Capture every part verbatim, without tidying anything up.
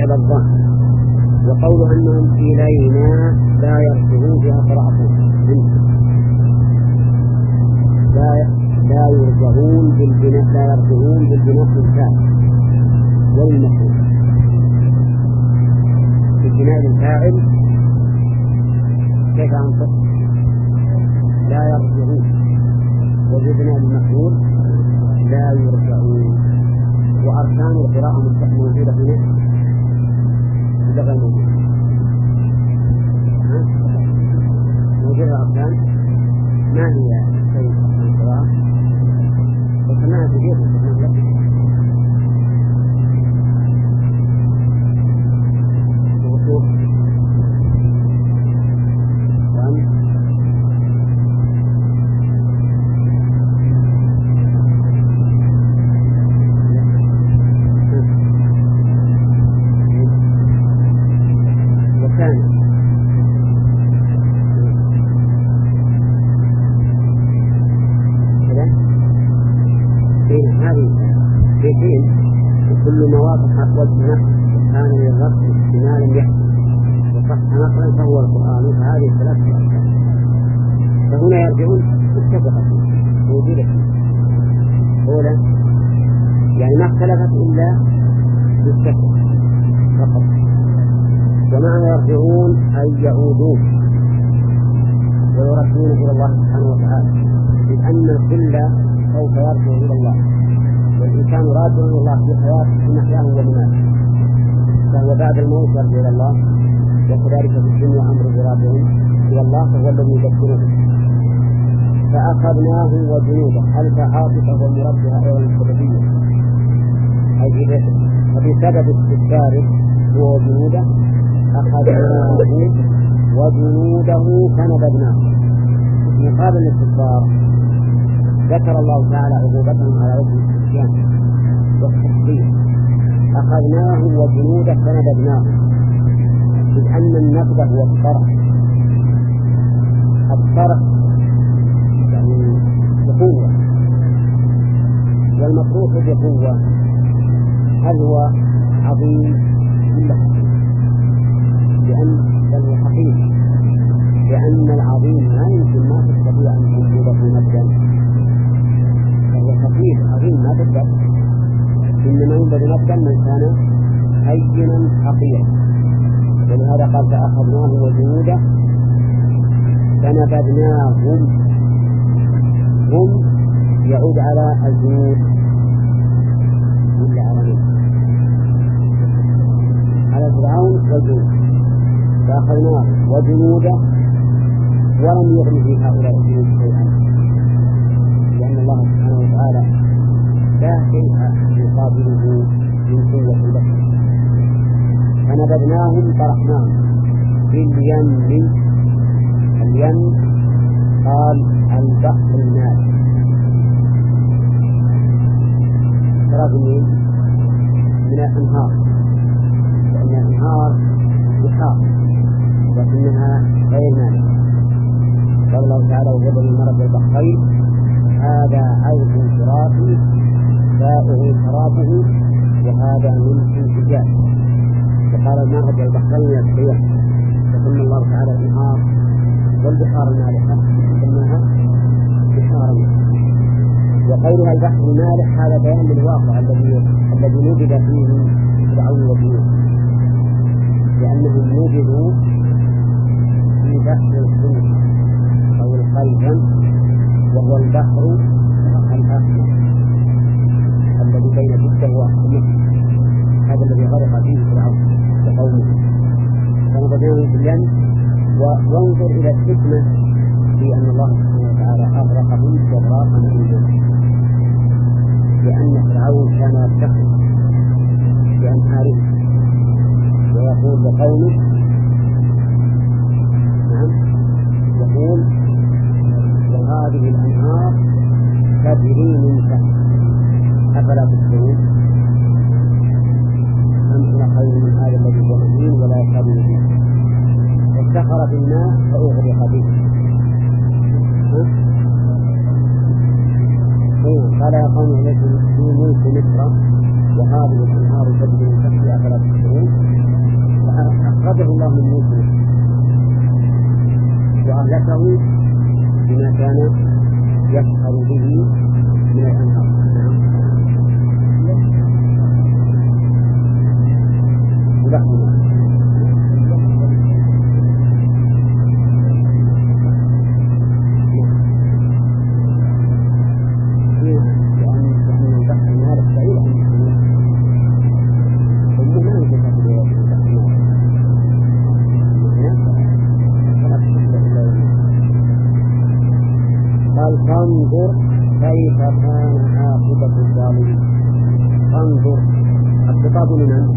فعل الظن. وقول أنهم إلينا لا يرجعون فيها قراءة لا لا يرجعون بالبناء لا يرجعون بالبناء الفاعل والمفعول. بالبناء الفاعل كيف أنطق؟ لا يرجعون. وببناء المفعول لا يرجعون. وأركان القراءة موجودة هنا ولا غير موجودة؟ موجودة أركان. ما هي شيء أركان القراءة؟ وسمعها كثير من الناس. وكل ما وافق وجه كان للرفع احتمالا يحصل وصح نقلا فهو القرآن. فهذه ثلاث أحكام. فهنا يرجعون متفقة موجودة أولا يعني ما اختلفت إلا بالشكل فقط. ومعنى يرجعون أي يعودون ويرجعون إلى الله سبحانه وتعالى، لأن الكل سوف يرجع إلى الله، والإنسان راجع إلى الله في حياته في محياه ومماته، فهو بعد الموت يرجع إلى الله. وكذلك في الدنيا أمر راجع إلى الله فهو الذي يذكره. فأخذناه وجنوده ألف عاطفة ومربها أيضا السببية أي فبسبب استكباره هو وجنوده أخذناه وجنوده فنبذناه. مقابل الاستكبار ذكر الله تعالى عقوبتهم على وجه الاستسلام والتكبير. أخذناه وجنوده فنبذناه، إذ أن النبذ هو الطرح. الطرح يعني بقوة، والمطروح بقوة هل هو عظيم ولا حقير؟ لأن بل حقير، لأن العظيم ما يمكن ما تستطيع أن تنبذه نبذا، فهو خفيف عظيم ما تقدر، إنما ينبذ نبذا من كان هينا حقيرا. ولهذا قال فأخذناه وجنوده فنبذناهم. هم يعود على الجنود ولا على من؟ على فرعون والجنود. فأخذناه وجنوده ولم يغن في هؤلاء الجنود شيئا، لأن الله سبحانه وتعالى لا شيء يقابله من قوة له. فنبذناهم طرحناهم في اليم. اليم قال البحر المالح. ترى من من الأنهار، لأن الأنهار بحار لكنها غير مالحة. قال الله تعالى وهو الذي مرض البحرين هذا عذب فراتي سائغ شرابه وهذا ملح سجاج. فقال المرض البحرين يسقيه، فسمى الله تعالى الأنهار والبحار المالحة سماها بحار مالحة. وقولها البحر المالح هذا بيان للواقع الذي الذي نجد فيه فرعون وجنوده، لأنهم نجدوا في بحر الخلد أو الخيزم، وهو البحر الأحمر الذي بين جدة وأحمر، هذا الذي غرق فيه فرعون وقومه. فنبذناهم في اليم. وانظر إلى الحكمة في أن الله سبحانه وتعالى أغرقهم إغراقا مهينا، لأن فرعون كان يفتخر بأنهاره ويقول لقومه نعم يقول وهذه الأنهار تجري من تحت أفلا تبصرون أم هي خير من هذا الذي هو مهين ولا يكاد يبين. وافتخر بالماء فأغرق به الظالمين. فانظر الخطاب لمن؟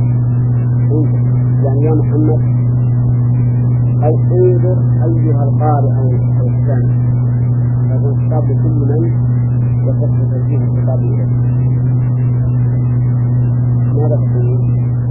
يعني يا محمد أو انظر أيها القارئ أو السامع. هذا الخطاب لكل من يصح توجيه الخطاب إليه. ماذا تقول؟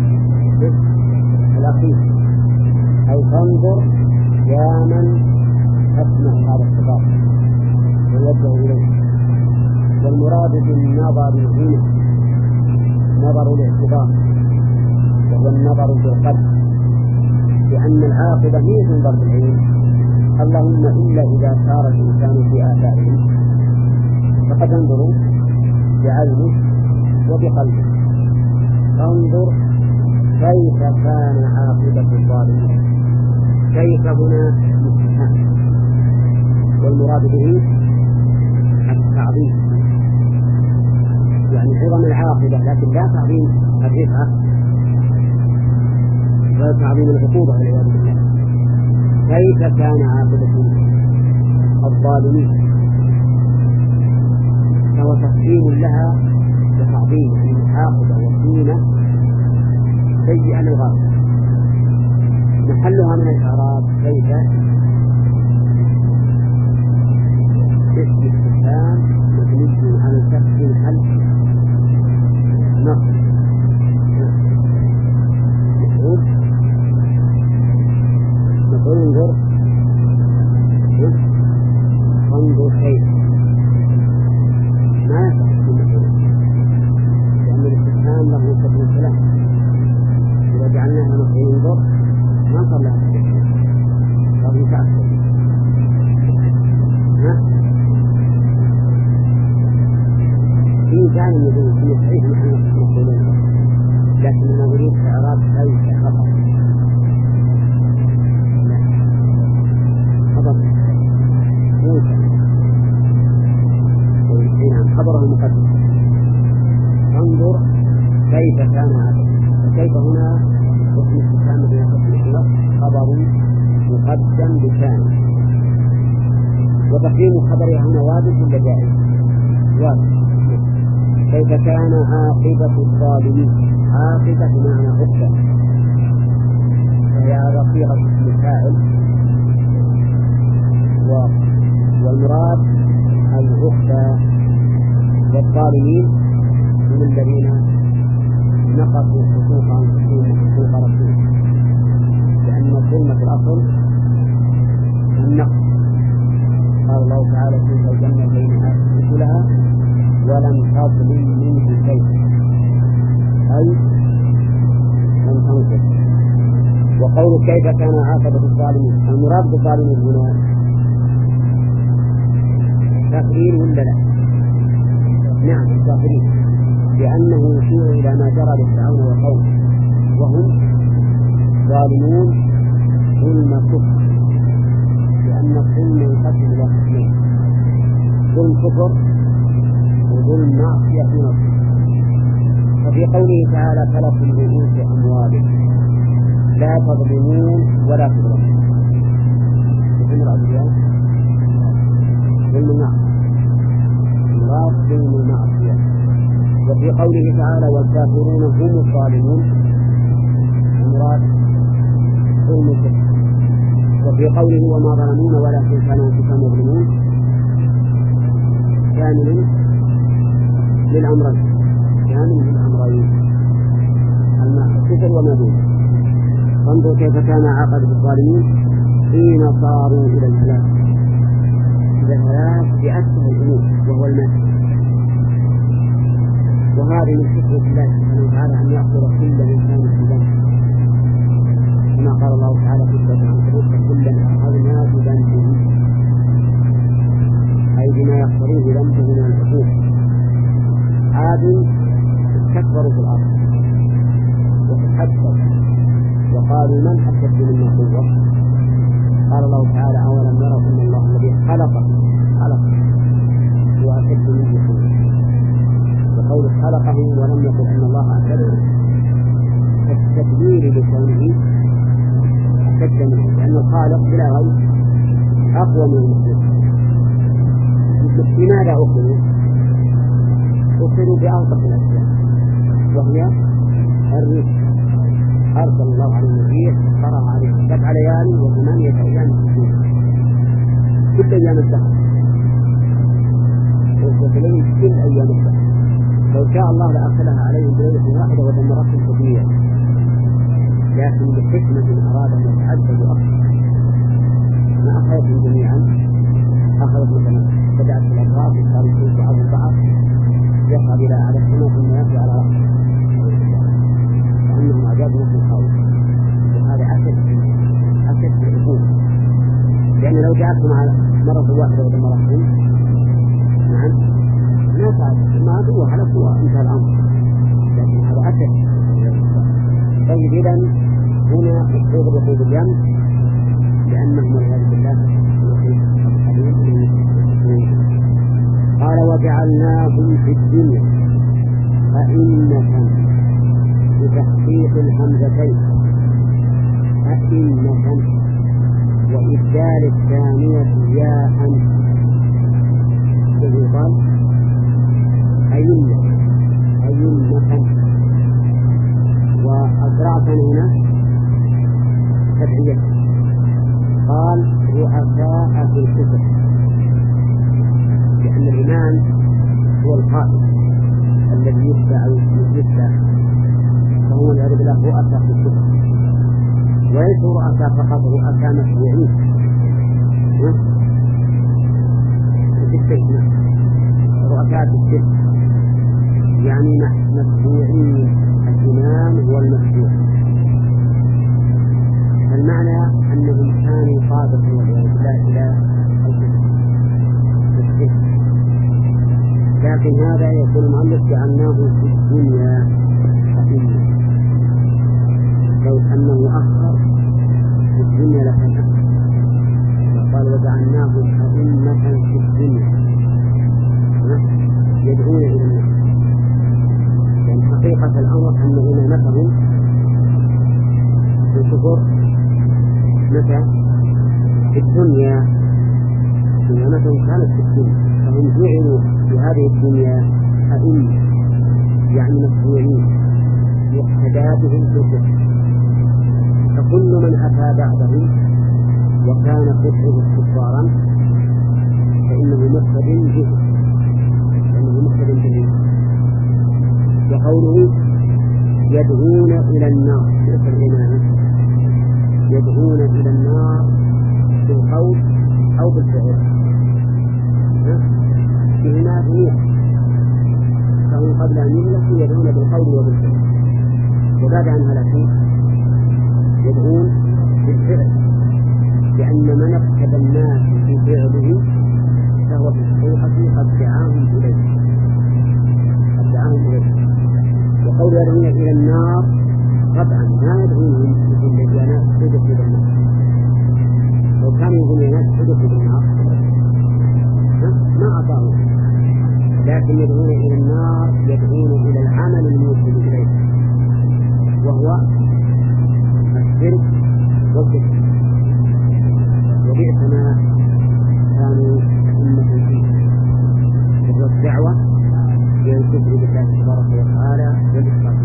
الأخير أي فانظر يا من تسمع هذا الخطاب ويوجه إليه. والمراد بالنظر هنا نظر الاعتبار وهو النظر بالقلب، لأن العاقبة هي تنظر بالعين. اللهم إلا إذا سار الإنسان في آثارهم فقد انظر بعينه وبقلبه. فانظر كيف كان عاقبة الظالمين. كيف هنا مستفهام، والمراد به التعظيم، يعني عظم العاقبة، لكن لا تعظيم الرفعة ولا تعظيم العقوبة والعياذ بالله. كيف كان عاقبة الظالمين، فهو تقديم لها بتعظيم العاقبة وقيمة سيئة للغاية. محلها من الإعراب كيف اسم استفهام مبني على فتح الحل نصب مفعول مفعول انظر انظر كيف ما يصح المفعول، لأن الاستفهام له فتح الكلام. إذا جعلناها مفعول انظر ما صار لها تكفير، صار متأخر. ها؟ في كان يقول في صحيح محل مقولين، لكن ما نريد إعراب كيف خبر. لا خبر موسى نعم خبره مقدم. انظر كيف كان عاقبة. وكيف هنا اسم استفهام بين خبر مقدم بكان، وتقديم خبرها هنا واجب ولا جائز؟ واجب. كيف كان عاقبة الظالمين. عاقبة بمعنى عقبة، فهي على صيغة اسم الفاعل، والمراد العقبة. والظالمين هم الذين نقضوا حقوقهم حقوق رسولهم، لأن الظلم في الأصل النقص. قال الله تعالى تلك الجنة بينها رسلها ولم تظلم منه شيئا، أي لم تنقص. وقول كيف كان عاقبة الظالمين، المراد بالظالمين هنا كافرين ولا لا؟ نعم كافرين، لأنه يشير إلى ما جرى لفرعون وقومه وهم ظالمون ظلم كفر، لأن الظلم ينقسم إلى قسمين: ظلم كفر وظلم معصية في نفسه. ففي قوله تعالى فلكم رؤوس أموالكم لا تظلمون ولا تظلمون، مثل الأبيات ظلم المعصية، مراد ظلم المعصية. وفي قوله تعالى والكافرون هم الظالمون، المراد ظلم الكفر. وفي قوله وما ظلمون ولكن كانوا انفسهم يظلمون، كامل للأمرين، كامل للأمرين الكفر وما دونه. فانظر كيف كان عاقبة الظالمين حين صاروا إلى الهلاك، إلى الهلاك بأسهل الأمور وهو الماء. وهذه من حكمة الله سبحانه وتعالى أن يأخذ كل إنسان بذنبه، كما قال الله تعالى في سورة العنكبوت كلا أخذنا بذنبه، أي بما يقتضيه ذنبه من العقوبة. عاد استكبروا في الأرض وتحدثوا وقالوا من أشد منا قوة. قال الله تعالى أولم يروا أن الله الذي خلقه خلق هو أشد منه قوة. وقول خلقه ولم يقل أن الله أشد التدبير لكونه أشد منه، لأن الخالق بلا غير أقوى من المخلوق. لماذا أخذوا؟ أخذوا يستعينوا بأوضح الأشياء وهي الريح. أرسل الله عليهم الريح فرغ عليهم سبع ليال وثمانية أيام كل أيام الدهر، وتلين كل أيام الدهر. لو شاء الله لأرسلها عليهم بليلة واحدة ودمرتهم كثيرا، لكن بحكمة أراد أن يتعذبوا أكثر. ما أخذتهم جميعا، أخذت مثلا بدأت في الأطراف وصاروا يشوفوا بعض البعض يصعد إلى على السماء ثم يأتي على رأسه كأنهم أعجاز نخل خاوية. وهذا أسد أسد في العقول، لأن لو جاءتهم على مرة واحدة ودمرتهم نعم ما فعل ما أدوه على قوة انتهى الأمر، لكن هذا أسد. طيب إذن هنا الصوت بقود الجنب لأنهم والعياذ بالله قال وجعلناهم في الدنيا أئمة بتحقيق الهمزتين أئمة وإبدال الثانية ياء يقال أئمة أئمة وأسرعة هنا تبعية قال رؤساء في الكفر، لأن الإمام هو القائد الذي يتبع يتبع فهو يعرض له رؤساء في الكفر، وليس رؤساء فقط، رؤساء مشروعين رؤساء في الكفر يعني مشروعين، الإمام هو المشروع. فالمعنى أنهم كانوا صادقين والعياذ بالله إلى الكفر، لكن هذا يقول المؤلف جعلناه في الدنيا أئمة، لو أنه أخر في الدنيا لكان أكثر، وقال وجعلناه أئمة في الدنيا يدعون إلى الناس، لأن حقيقة الأمر أن إمامتهم في الكفر متى؟ في الدنيا، إمامتهم كانت في الدنيا، فهم جعلوا في هذه الدنيا أئمة يعني مشروعين يقتدى بهم في الكفر، فكل من أتى بعدهم وكان كفره كفارا فإنه مقتد به، فإنه مقتد به. وقوله يدعون إلى النار في الإمامة، يدعون إلى النار بالقول أو بالفعل، بهما جميع، فهم قبل أن يهلكوا يدعون بالقول وبالفعل، وبعد أن هلكوا يدعون بالفعل، لأن من اقتدى الناس في فعله فهو في الحقيقة قد دعاهم إليه قد دعاهم إليه. وقول يدعون إلى النار طبعا ما يدعونهم إلا الناس حدث إلى النار، لو كانوا يقولون الناس حدث إلى النار ما أطاعوا، لكن يدعون إلى النار يدعون إلى العمل الموصل إليه وهو الشرك والكفر، وبئس ما كانوا أئمة فيه، وهو الدعوة إلى الكفر بالله تبارك وتعالى والإشراك.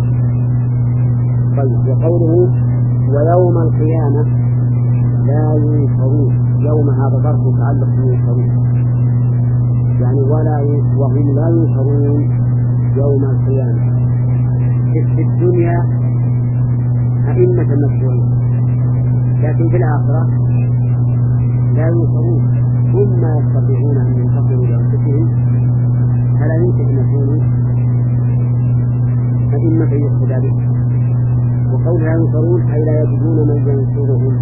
طيب وقوله ويوم القيامة لا ينصرون، يوم هذا ظرف متعلق بينصرون يعني ولا وهم لا ينصرون يوم القيامة. في الدنيا أئمة مشروعين، لكن في الآخرة لا ينصرون، هم ما يستطيعون أن ينتصروا لأنفسهم، فلا يمكن أن يكونوا أئمة يقتدى بهم. وقول لا ينصرون أي لا يجدون من ينصرهم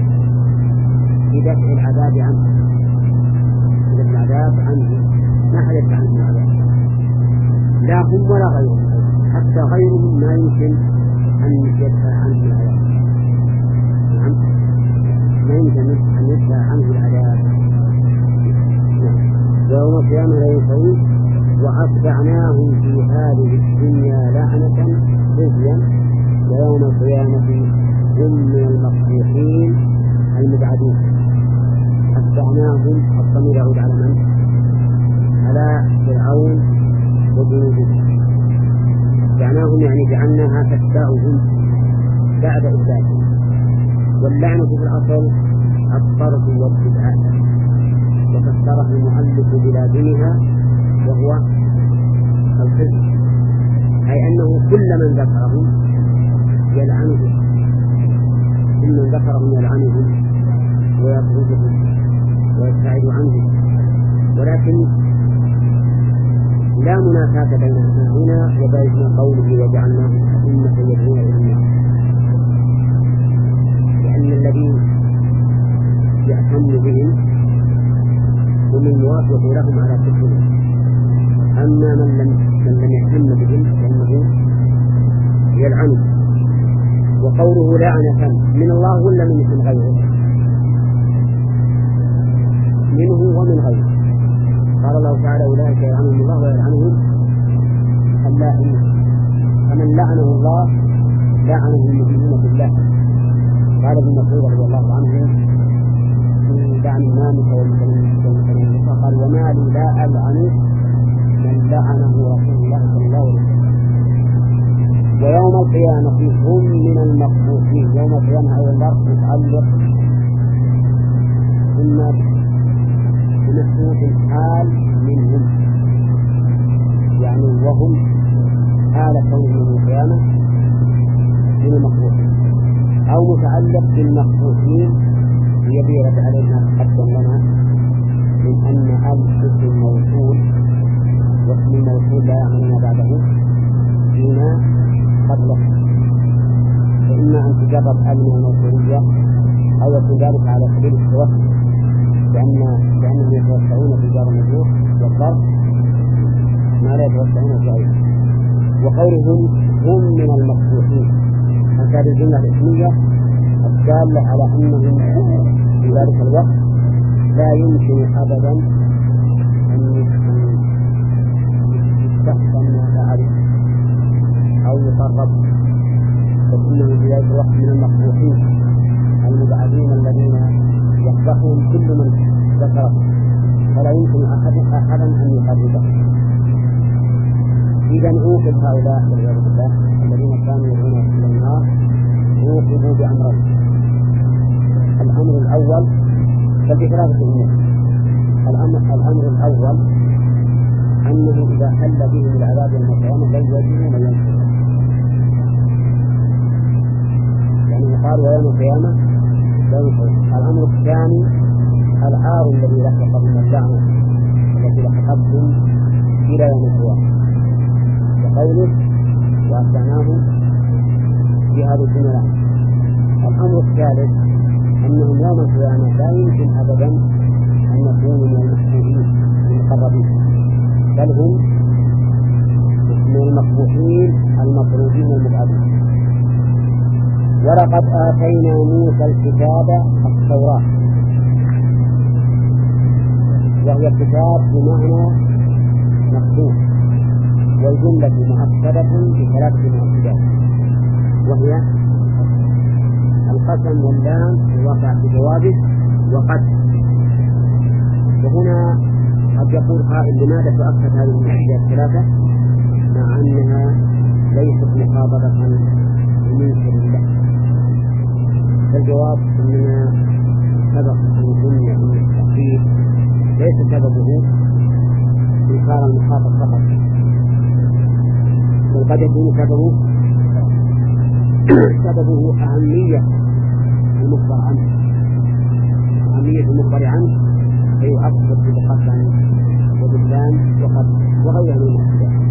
بدفع العذاب عنه، بدفع العذاب عنه ما حد يدفع عنه العذاب، لا هم ولا غيرهم، حتى غيرهم ما يمكن أن يدفع عنه العذاب، نعم ما يمكن أن يدفع عنه العذاب. يوم القيامة لا ينصرون وأتبعناهم في هذه الدنيا لعنة خزيا ويوم القيامة هم من المقبوحين المبعدين. أتبعناهم الضمير يعود على من؟ على فرعون جنودهم، جعلناهم يعني جعلناها تتبعهم بعد إبدالهم. واللعنة في الأصل الطرد والابتعاد، وفسره المؤلف بلازمها وهو الحزن، أي أنه كل من ذكرهم يلعنهم، كل من ذكرهم يلعنهم ويطردهم ويبتعد عنهم. ولكن لا منافاة بيننا هنا وبين قوله وجعلناهم أئمة يدعون إلى النار، لأن الذي يهتم بهم ومن يوافق لهم على كفرهم، أما من لم من لم يهتم بهم فإنه يلعنه. وقوله لعنة من الله ولا من غيره؟ منه ومن غيره. قال الله تعالى أولئك يلعنهم الله ويلعنهم اللاعنون، فمن لعنه الله لعنه المؤمنون بالله. قال ابن مسعود رضي الله عنه في لعن النامك والمتنمسة قال وما لي لا ألعن من لعنه رسول الله صلى الله عليه وسلم. ويوم القيامة هم من المقبوحين، يوم القيامة أي الأرض متعلق إما بمسلوك الحال منهم، يعني وهم حال كونهم من القيامة من المقبوحين، أو متعلق بالمقبوحين ليبيرد علينا قدم لنا من أن ألف الموصول واسم الموصول لا يعملنا بعده فيما قبله، فإما أن تجرب ألم الموصولية أو يكون ذلك على سبيل التوسع، لأن لأنهم يتوسعون في جار النجوح والضرب ما لا يتوسعون في غيره. وقولهم هم من المقبوحين هذه الجملة الاسمية الدالة على أنهم في ذلك الوقت لا يمكن أبدا أن يستحسن ما فعل أو يقرب، فإنه في ذلك الوقت من المقبوحين المبعدين الذين يصبحهم كل من ذكره، فلا يمكن أحد أحدا أن يقربه. إذا عوقب هؤلاء والعياذ بالله الذين كانوا يدعون إلى النار عوقبوا بأمرين. الأمر الأول فبثلاثة أمور. الأمر, الأمر الأول أنه إذا حل بهم العذاب يوم القيامة لن يجدوا من ينصرون، يعني قال ويوم القيامة لا ينصرون. الأمر الثاني العار الذي لحق من اللعنة التي لحقتهم إلى يوم القيامة، وقوله وأتعناهم في هذه الدنيا. الأمر الثالث أنهم يوم القيامة لا يمكن أبدا أن يكونوا من المحبوبين المقربين، بل هم من المقبوحين المطرودين المبعدين. ولقد آتينا موسى الكتاب التوراة، وهي الكتاب بمعنى مكتوب، والجملة مؤكدة بثلاثة مؤكدات، وهي القسم واللام الواقع بجوابه وقد. وهنا قد يقول قائل لماذا تؤكد هذه المؤكدات الثلاثة مع أنها ليست مخاطبة بمنكر له؟ فالجواب أننا سبق أن قلنا أن التأكيد ليس سببه إنكار المخاطب فقط، بل قد يكون سببه سببه أهمية المخبر عنه، أهمية المخبر عنه فيؤكد بالقسم وباللام وقد وغيره من الأشياء.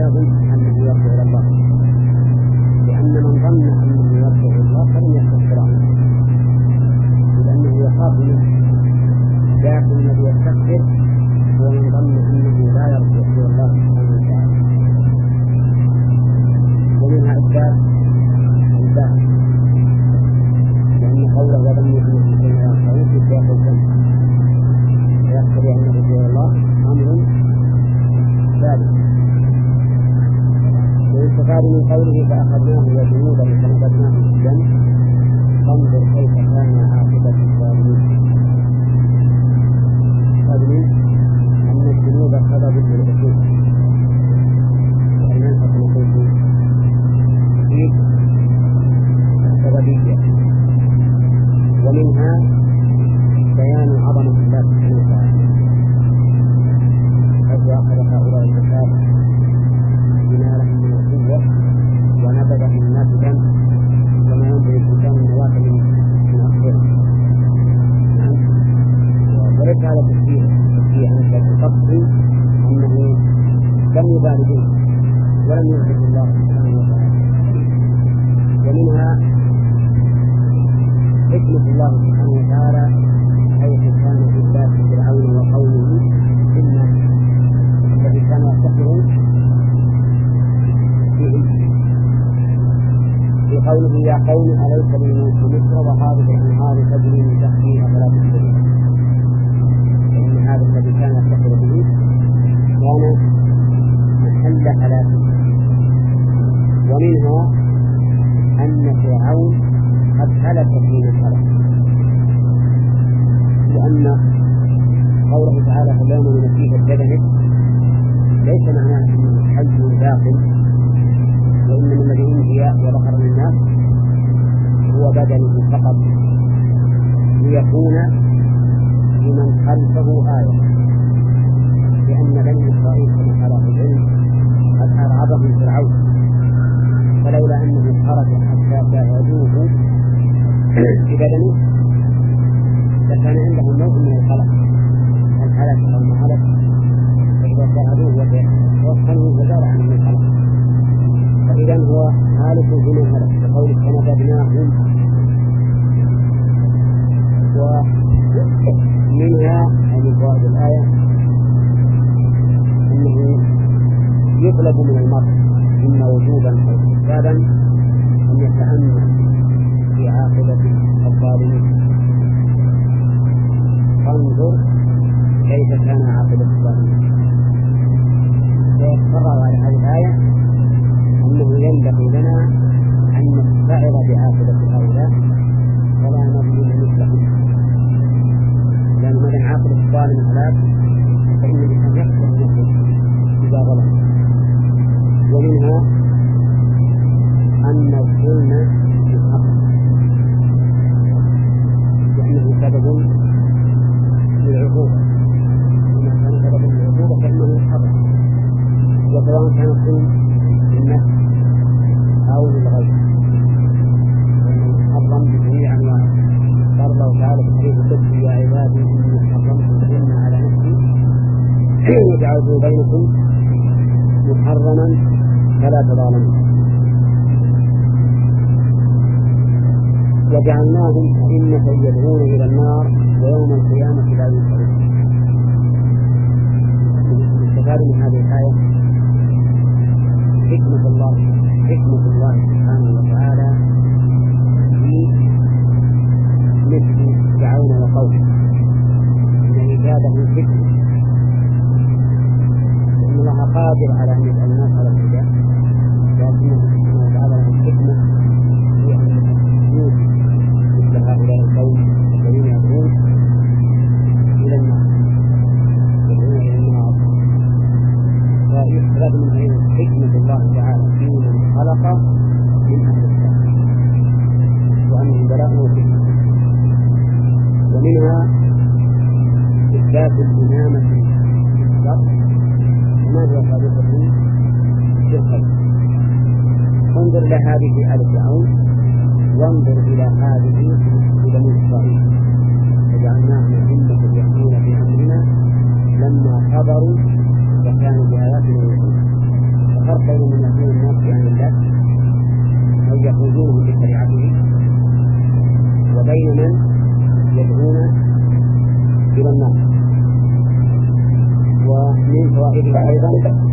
يظن أنه يرجع إلى الله، لأن من ظن أنه يرجع إلى الله فلم يستكبر عنه، لأنه يخاف منه. لكن الذي يستكبر هو من ظن أنه لا يرجع إلى الله سبحانه وتعالى. ومنها إثبات الباب، لأن قوله وظنوا أنه كان يرجعون في سياق الجنة ويقتضي أن الرجوع إلى الله أمر ثابت. والاستفاد من قوله فأخذناه وجنوده فنبذناه في الجنة، فانظر كيف كان عاقبة الظالمين. الظالمين أن الجنود سبب للعقوق، وأن نلحق نقول في السببية. ومنها بيان عظمة الله سبحانه وتعالى، حيث أخذ هؤلاء الكفار بما لهم من القوة ونبذهم نبذا كما ينبغي الإنسان النواة من أخبره. وليس هذا تشبيه تشبيه أنت تقصد أنه لم يبال به ولم يعبد الله سبحانه وتعالى. ومنها حكمة الله سبحانه وتعالى حيث كان إثبات فرعون وقومه للناس الذي كان يفتخرون في قوله يا قوم أليس لي ملك مصر وهذه الأنهار تجري من تحتي أفلا تبصرون. فإن هذا الذي كان يفتخر به كان محل هلاكه. ومنها أن فرعون قد هلك في مسألة، لأن قوله تعالى فاليوم ننجيك ببدنك ليس معناه أنه حي باطل، وإنما الذي أنجي وظهر للناس هو بدنه فقط ليكون لمن خلفه آية، لأن بني إسرائيل كما قال أهل العلم قد أرعبهم فرعون، فلولا أنه خرج حتى شاهدوه ببدنه لكان عندهم نوع من القلق، هل هلك أو ما هلك، فإذا شاهدوه وتوصلوا وزال عنهم القلق. فإذا هو هالك بما هلك، بقول فنبذناهم. ومنها من فوائد الآية أنه يطلب من المرء إما وجوبا أو استحبابا أن يتأمل في عاقبة الظالمين. فانظر كيف كان عاقبة الظالمين. ويتفرع على هذه الآية أنه ينبغي لنا أن نستعر بعاقبة هؤلاء ولا نظلم مثلهم، لأن من عاقبة الظالم هلاك فإن الإنسان يحسن نفسه إذا ظلم. ومنها أن الظلم بالحق لأنه سبب للعقوبة، وما كان سببا للعقوبة فإنه حرام، وسواء كان الظلم للنفس أو للغير، وأنه حرم بجميع أنواعه. قال الله تعالى في حديث القدس يا عبادي إني حرمت الظلم على نفسي وجعلته بينكم محرما فلا تظالموا. وجعلناهم أئمة يدعون إلى النار ويوم القيامة لا ينصرون. استفاد من هذه الآية حكمة الله حكمة الله سبحانه وتعالى في مثل فرعون وقومه من إجابة حكمة، لأن الله قادر على أن يجعل الناس على الهدى، لكنه سبحانه وتعالى له الحكمة في أن يوجد مثل هؤلاء القوم الذين يدعون إلى النار يدعون إلى النار. فيستفاد من أيضا حكمة الله تعالى في من خلق من أهل الشر وأنه بلاء وحكمة. ومنها إثبات الإمامة في الشر وما هي سابقة في الخير. انظر إلى هذه آل فرعون وانظر إلى هذه بني إسرائيل وجعلناهم أئمة يهدون بأمرنا لما صبروا وكانوا بآياتنا يؤمنون. ففرق فوائدها أيضا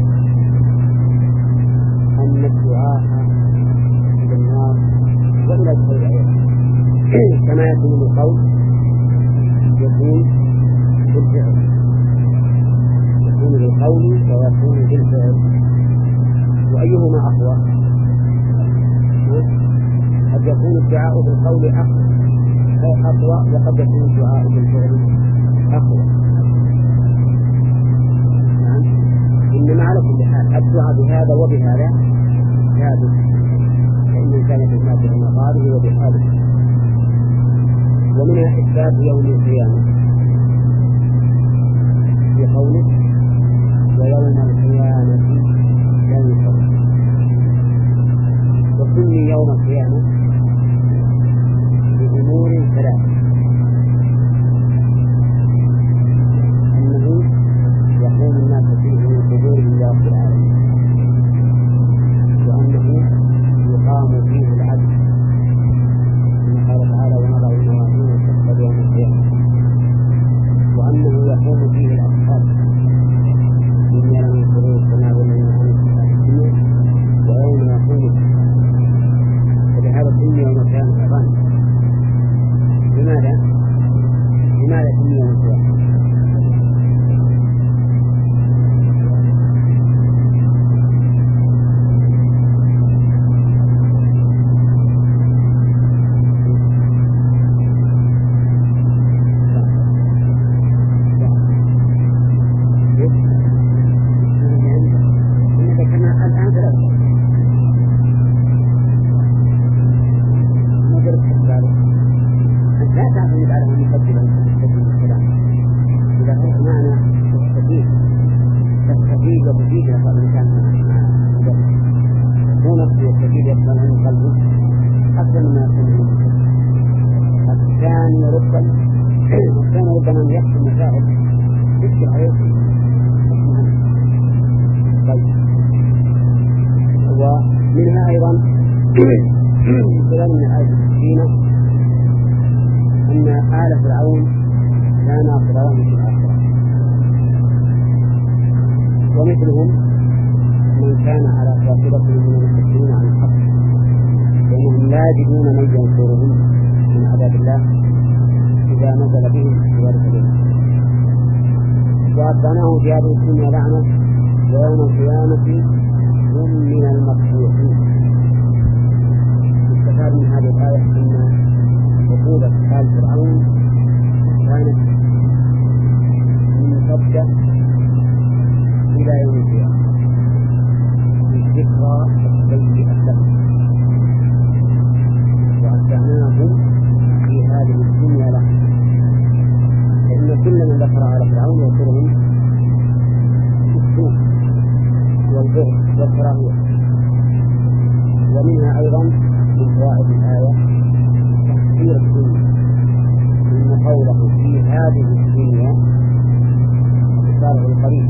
أن الدعاء إلى النار وإلى الخير أيضا كما يكون بالقول يكون بالفعل، يكون بالقول ويكون بالفعل، وأيهما أقوى؟ قد يكون الدعاء بالقول أقوى وقد يكون الدعاء بالفعل أقوى. نعم. إنما على كل حال الدعاء بهذا وبهذا ثابت، فإن كان في الناس بمقاله وبحاله. ومنها إثبات يوم القيامة في قوله ويوم القيامة لا ينصر. وسمي يوم القيامة بأمور ثلاثة: أنه يقوم الناس فيه من قبورهم إلى رب العالمين، وأنه يقام فيه العدل كما قال تعالى ونضع الموازين القسط يوم القيامة، وأنه يقوم فيه الأصحاب من يرى من فروع السماء والذين عن الصفات الدنيا ويوم يقوم. فلهذا سمي يوم القيامة أيضا. لماذا؟ لماذا سمي يوم القيامة؟ ومنها أيضا من الآية السكينة أن آل فرعون كان فرعون في الآخرة، ومثلهم من كان على شاكلة من المسلمين عن الحق، لأنهم لا يجدون من ينصرهم من عذاب الله إذا نزل بهم في ذلك اليوم. وأتبعناه في هذه الدنيا لعنة ويوم القيامة هم من المقبوحين. يستفاد من هذه الآية أن عقوبة آل فرعون كانت ممتدة إلى يوم القيامة بالذكرى السيئة لهم، وأتبعناهم في هذه الدنيا لعنة، لأن كل من ذكر على فرعون يذكرهم بالسوء والبغض والكراهية. ومنها أيضا من فوائد الآية تحذير الدنيا، إن قوله في هذه الدنيا إشارة القريب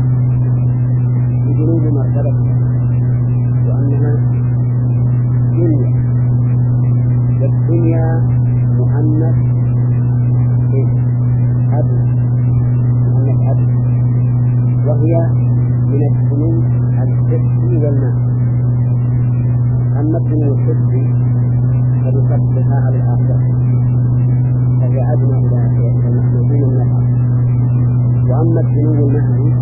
بجنوب مرتبتها، وأنها دنيا، والدنيا مؤنث أبد، مؤنث أبد، وهي من السنون الحسي والمعنى. أما السنون الحسي فبفضلها على الآخرة فهي أدنى إلى المحمودين من الأرض، وأما السنون المعنى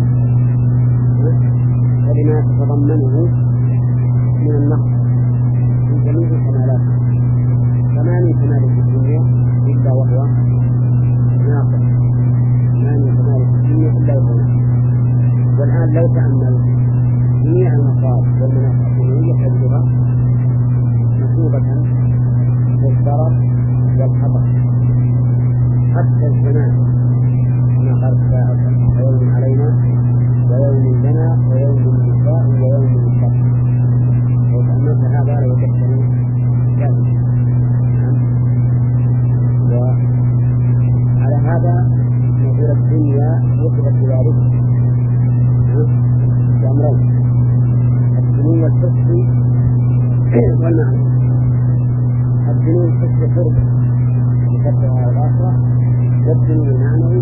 فلما تتضمنه من النقص من جميع الكمالات، فما من كمال في الدنيا إلا وهو ناقص، ما من كمال في الدنيا إلا وهو ناقص. والآن لو تأمل جميع المصائب والمنافع الدنيوية تجدها مصوبة بالضرر والخطر، حتى الزمان كما قال تعالى ويوم علينا ويوم لنا ويوم للنساء ويوم للشر. لو تأملت هذا لوجدته كاملا. وعلى هذا نقول الدنيا وصفت بذلك بأمرين: الدنيا الحسي والمعنى. الدنيا الحسي قرب بفتحها الآخرة، والدنيا المعنى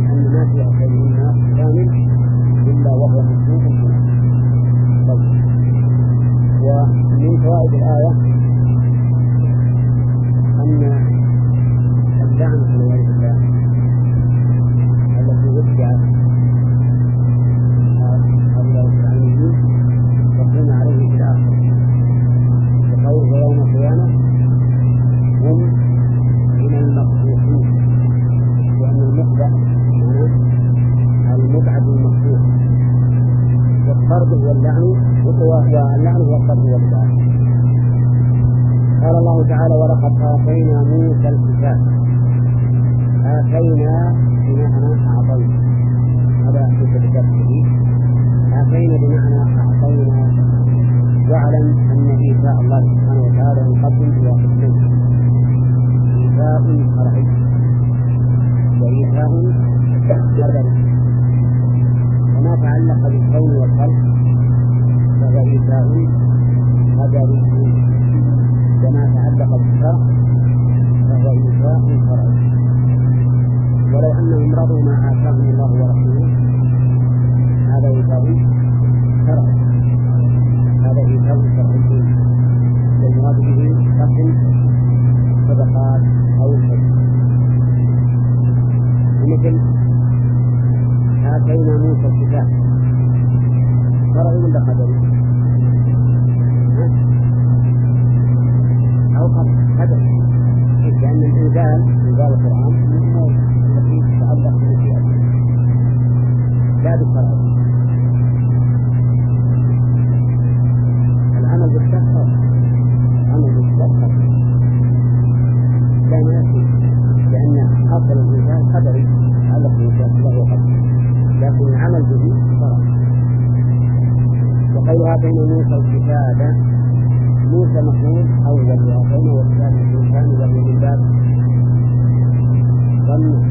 هو اللعن واللعن هو القتل والإبادة. قال الله تعالى ولقد آتينا موسى الكتاب. آتينا بمعنى أعطينا، هذا في الكتاب الجديد. آتينا بمعنى أعطينا. واعلم أن إيتاء الله سبحانه وتعالى يقدم إلى قسمين: إيتاء شرعي وإيتاء قدري. وما تعلق بالكون والخلق فهو إيتاء قدري، وما تعلق بالشرع فهو إيتاء شرعي. ولو أنهم رضوا ما آتاهم الله ورسوله هذا إيتاء شرعي، هذا إيتاء شرعي، والمراد به قسم صدقات أو الحج. ومثل آتينا موسى الكتاب شرعي ولا قدري؟ أو قدري، لأن الإنزال إنزال القرآن من الأمور التي تتعلق بالمشيئة لا بالشرع. العمل بالشرع العمل بالشرع لا ينافي، لأن أصل الإنسان قدري يتعلق بالمشيئة له قدر، لكن العمل به شرع. وقول آتينا موسى الكتاب، موسى مفعول أول، وآتينا والكتاب الإنسان وهو من باب ظن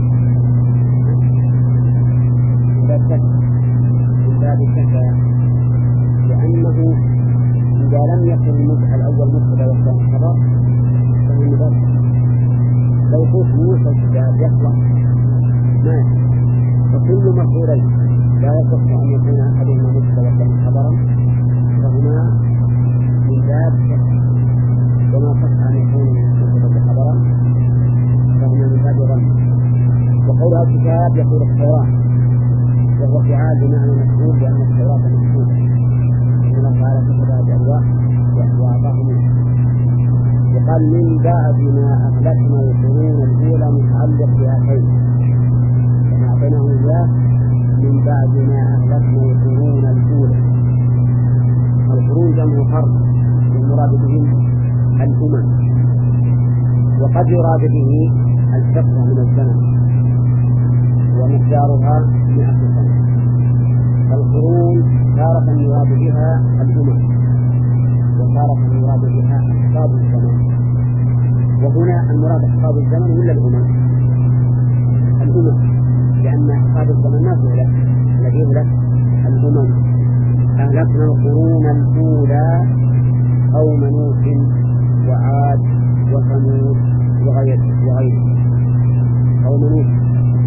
من باب كفى، لأنه إذا لم يكن المبتدأ الأول مبتدأ والثاني خبر فهو مبتدأ. لو قلت موسى الكتاب يخلق ما، وكل مفعولين لا يصح أن يكون أحدهما مبتدأ والثاني خبرا فهما من باب كفى، وما صح أن يكون مبتدأ خبرا فهما من باب ظن. وقولها الكتاب يقول التوراة، وهو فعال بمعنى مكتوب، لأن التوراة مكتوبة، إن الله تعالى كتبها بألواح وأعطاه منها. وقال من بعد ما أهلكنا القرون الأولى متعلق بآتينا، كما أعطيناه إياه من بعد ما أهلكنا القرون الأولى. القرون جمع قرن، والمراد بهم الأمم، وقد يراد به الفترة من الزمن ومقدارها مئة سنة. القرون تارة يراد بها الأمم، وتارة يراد بها أحقاب الزمن. وهنا المراد أحقاب الزمن ولا الأمم؟ الأمم، لأن أحقاب الزمن ما تهلك، الذي يهلك الأمم. أهلكنا القرون الأولى قوم نوح وعاد وثمود وغيره وغيره. قوم نوح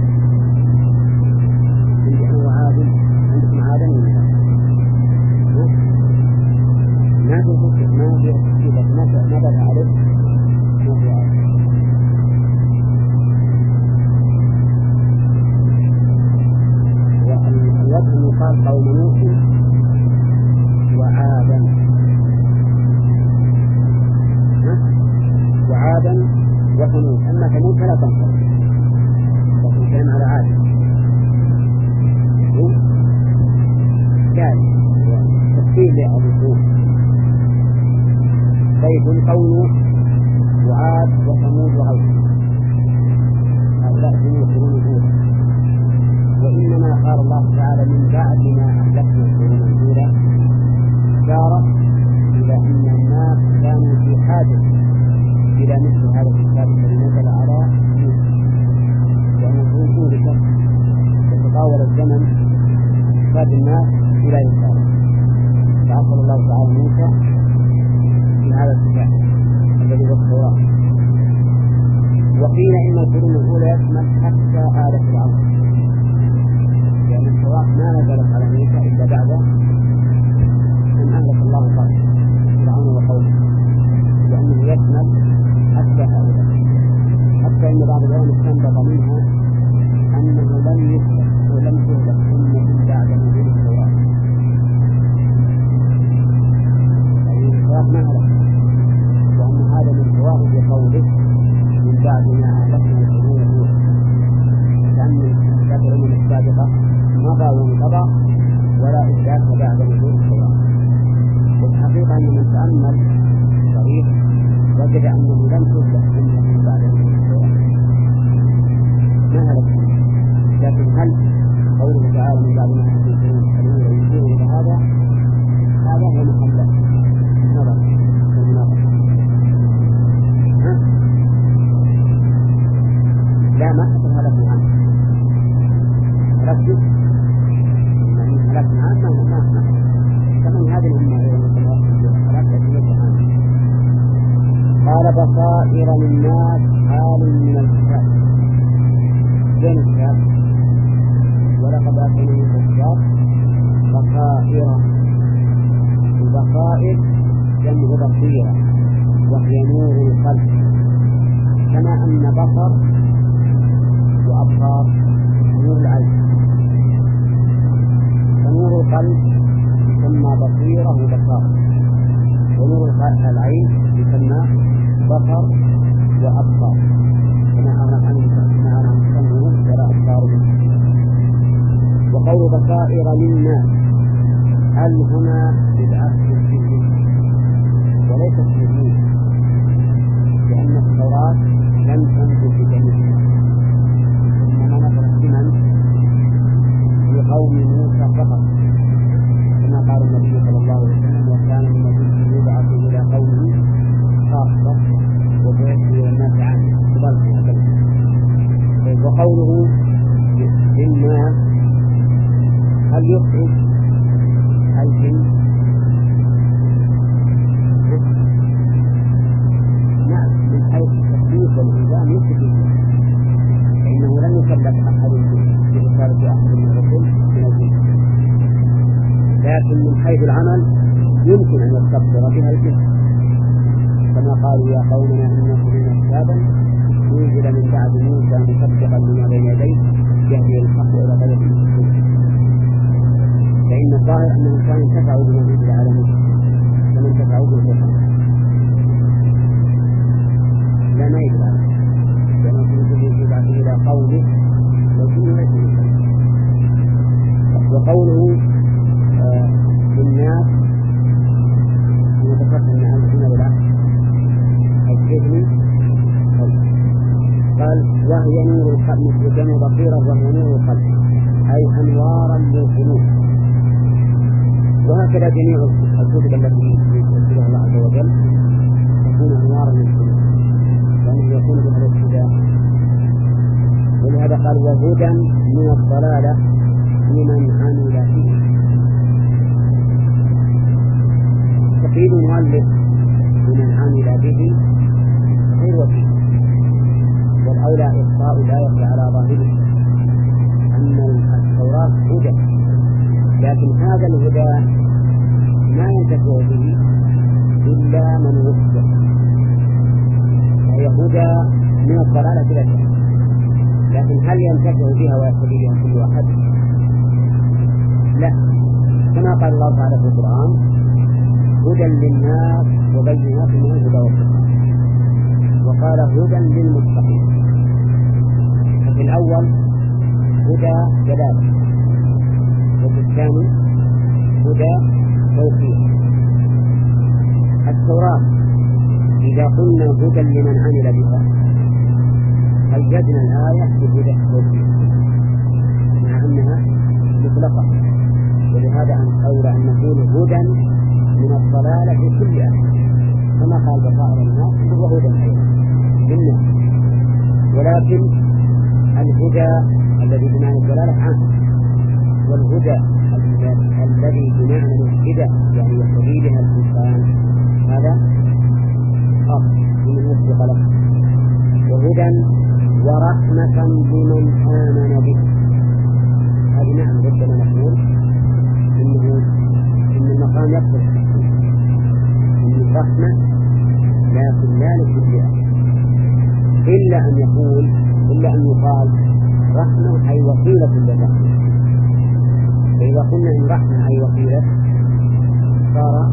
وعاد، عندكم عادا ولا ما في فكر، ما في كذا، ما بدأ عليه ما في عاد. والوجه يقال قوم نوح وعادا وعادا وثمود. أما ثمود فلا تنصر، لكن كلام على عاد قال تفصيل لأبوه فيكون قوله وعاد وثمود وغيره هؤلاء هم القرون الأولى. وإنما قال الله تعالى من بعد ما أهلكنا القرون الأولى إشارة إلى أن الناس كانوا في حاجة إلى مثل هذا الكتاب الذي نزل على موسى، لأن القرون الأولى تتطاول الزمن احتاج الناس إلى إنسان، فأرسل الله تعالى موسى في هذا الكتاب الذي هو التوراة. وقيل إن القرون الأولى يشمل حتى آل فرعون، لأن التوراة ما نزلت على موسى إلا بعد أن أهلك الله فرعون وقومه، لأنه يشمل حتى هؤلاء. حتى إن بعض العلماء استنبط منها أنه لم يهلك ولم تهلك أمة بعد نزول التوراة، يعني التوراة ما هلك، وأن هذا من فوائد قوله من بعد ما أهلكنا القرون الأولى، لأن كتاب الأمم السابقة مضى وانقضى بصائر للناس حال من الكتاب. بين الكتاب ولقد آتينا موسى الكتاب بصائر. البصائر جمع بصيرة وهي نور القلب، كما أن بصر وأبصار نور العين، فنور القلب يسمى بصيرة وبصار، ونور العين يسمى بصر وأبصار، كما أعلم عنه سمعه ولا أبصار منه. وقول بصائر للناس هل هنا للعكس الفيزي وليس الفيزي، لأن التوراة لم تنزل بجميعها، إنما نزلت بمن؟ بقوم موسى فقط، كما قال النبي صلى الله عليه وسلم وكان النبي يبعث إلى قومه خاصة وبعث إلى الناس عامة. وقوله للناس هل يخرج الجن؟ نعم، من حيث التكليف والإلزام يخرج، فإنه لم يكلف أحد برسالة أحد من الرسل من الجن، لكن من حيث العمل يمكن أن يستبصر بها الجن، كما قالوا يا قومنا إن كنا كتابا أنزل من بعد موسى مصدقا لما بين يديه يهدي الحق إلى طريق المستقيم. فإن الظاهر أنهم كانوا انتفعوا بما أنزل على موسى كما انتفعوا بالقرآن، لا ما يدل على لأنه كنت يبعث إلى قومه والجن ليس مثله. وقوله آه للناس أنا ذكرت أن هنا بالعكس الجهل قال وهي نور القلب، وجمع بصيرة وهي نور القلب أي أنوارا للقلوب. وهكذا جميع الكتب التي يرسلها الله عز وجل تكون أنوارا للقلوب، لأنه يكون بهذا الابتداء. ولهذا قال وهدى من الضلالة لمن عمل به. تقييد المؤلف لمن عمل به غير وكيل، والأولى إخفاء الآية على ظاهره أن التوراة هدى، لكن هذا الهدى ما ينتفع به إلا من وفق، وهي هدى من الضلالة لا شك، لكن هل ينتفع بها ويهتدي بها كل أحد؟ لا، كما قال الله تعالى في القرآن هدى للناس وبينات من الهدى والفرقان، وقال هدى للمتقين. ففي الأول هدى دلالة، وفي الثاني هدى توفيق. التوراة إذا قلنا هدى لمن عمل بها قيدنا الآية بهدى التوفيق مع أنها مطلقة، ولهذا أولى أن نقول هدى من الضلالة في كل أحد، كما قال بصائر الناس هو هدى أيضا للناس. ولكن الهدى الذي بمعنى الضلالة عام، والهدى الذي بمعنى الهدى يعني يهتدي بها الإنسان هذا خاص بمن وفق له. وهدى ورحمة لمن آمن به، هذه نعم ربما نقول إنه إن المقام يقصد إن الرحمة لكن لا لكل أحد، إلا أن يقول إلا أن يقال رحمة أي وسيلة للرحمة. فإذا قلنا إن رحمة أي وسيلة صار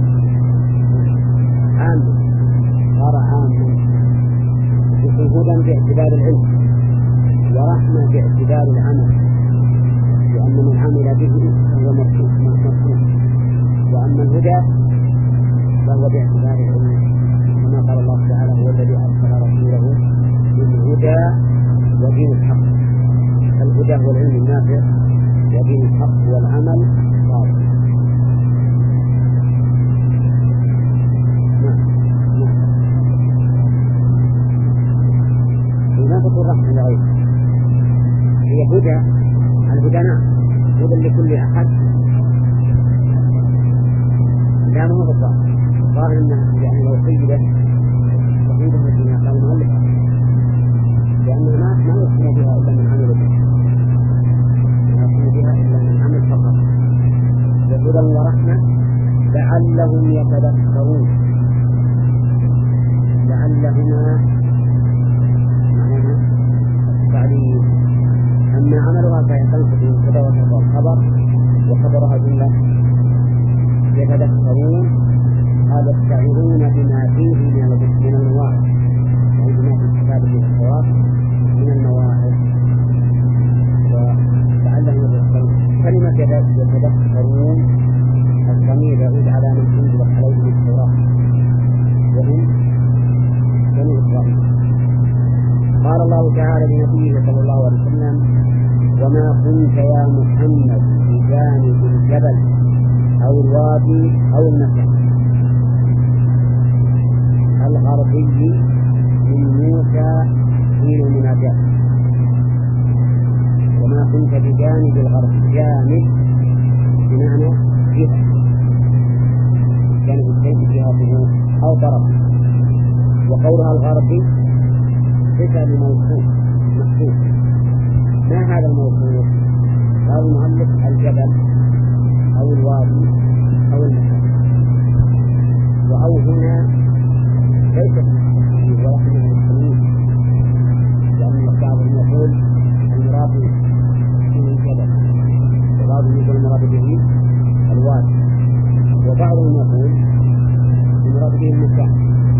عاما صار عاما يكون هدى باعتبار العلم ورحمة باعتبار العمل، لأن من عمل به هو مكتوب، وأما الهدى فهو باعتبار العلم، كما قال الله تعالى هو الذي أرسل رسوله بالهدى ودين الحق. الهدى هو العلم النافع ودين الحق والعمل الصالح. نعم نعم إضافة الرحمة لغيره هي هدى. الهدى نعم هدى لكل أحد، لا ما هو بالظاهر، الظاهر أنه يعني لو قيل وقيل لعلهم يتذكرون. لعلهما معناها تعليم، أما عملها فهي تنقض المبتدأ والخبر وخبرها جملة. يتذكرون هذا يستعيرون بما فيه من المواعظ، أي بما في الكتاب والصواب من المواعظ، ولعلهم يتذكرون. كلمة يتذكرون الضمير يعود على من أنزلت عليهم التوراة وهم بني إسرائيل. قال الله تعالى لنبيه صلى الله عليه وسلم: وما كنت يا محمد بجانب الجبل أو الوادي أو المكان الغربي من موسى حين المناجاة. وما كنت بجانب الغرب، جانب بمعنى جهة، جانب الشيء جهته أو طرف. وقولها الغربي صفة لموصوف محسوس. ما هذا الموصوف؟ قال المؤلف: الجبل أو الوادي أو المكان. وأو هنا ليست بالتحديد ولكنها للتمييز، لأن بعضهم يقول المراد به الجبل، وبعضهم يقول المراد به الوادي، وبعضهم يقول المراد به المكان.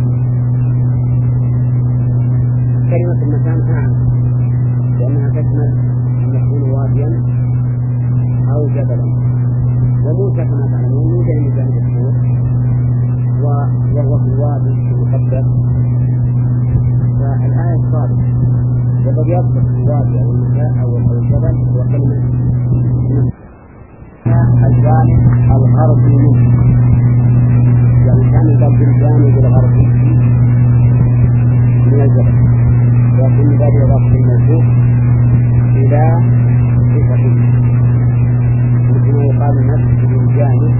كلمة المكان أعم لأنها تشمل أن يكون واديا أو جبلا. وموسى كما تعلمون يوجد من جانب الطور وهو في الوادي المقدس، فالآية الصادقة والذي يصدق في الوادي أو المكان أو الجبل هو كلمة الجانب الغربي منه، يعني كان يقال الجانب الغربي من الجبل، لكن ذلك يضاف الموصوف إلى صفته، مثل ما يقال النفس بالجانب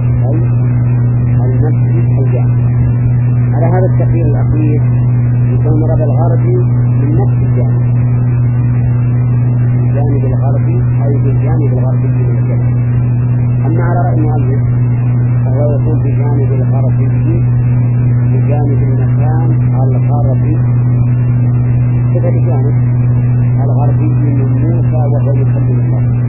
أي النفس الجانب. على هذا التقرير الأخير يكون مراد الغربي من نفس الجانب، الجانب الغربي أي بالجانب الغربي من الجبل. أما على رأي المؤلف فهو يكون بجانب الغربي بجانب المكان الغربي، كذا بجانب الغربي من موسى وهو يكلم الله.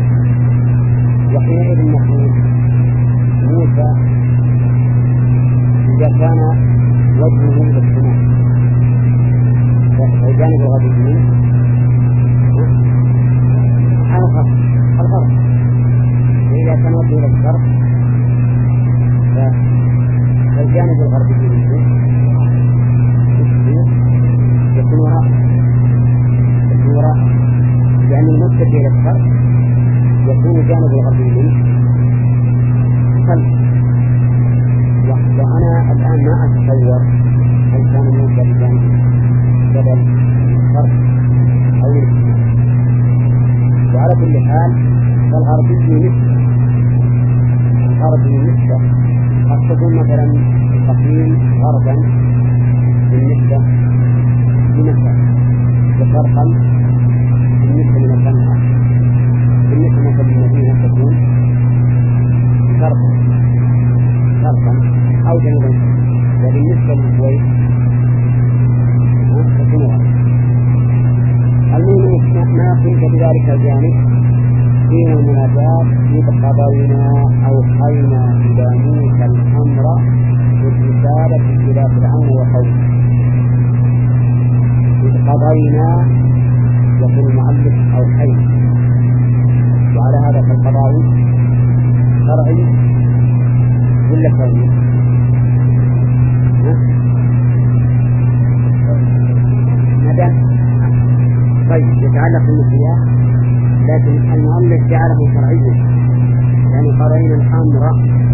وحينئذ نقول موسى إذا كان وجهه للسماء فالجانب الغربي منه الغرب الغرب، وإذا كان وجهه للشرق فالجانب الغربي منه يكون وراء يكون وراء لأن المتجه إلى الشرق يكون جانب الغربي منه خلف. وأنا الآن ما أتصور هل كان موسى بجانب جبل الشرق أو الشمال. وعلى كل حال فالغربي نسبة الغربي نسبة قد تكون مثلا تقييم غربا بالنسبة لمكة وشرقا بالنسبة لمكان آخر. بالنسبة مثلا للمدينة تكون شرقا شرقا أو جنوبا، وبالنسبة للكويت تكون غربا. المهم ما كنت بذلك الجانب حين المناجاة إذ قضينا أوحينا إلى موسى الأمر بالرسالة إلى فرعون وقومه. إذ قضينا يقول المؤلف أوحينا، وعلى هذا فالقضاء شرعي ولا كوني؟ مدى طيب يتعلق بالمسيح، لكن المؤلف جعله شرعيا، يعني قضينا الأمر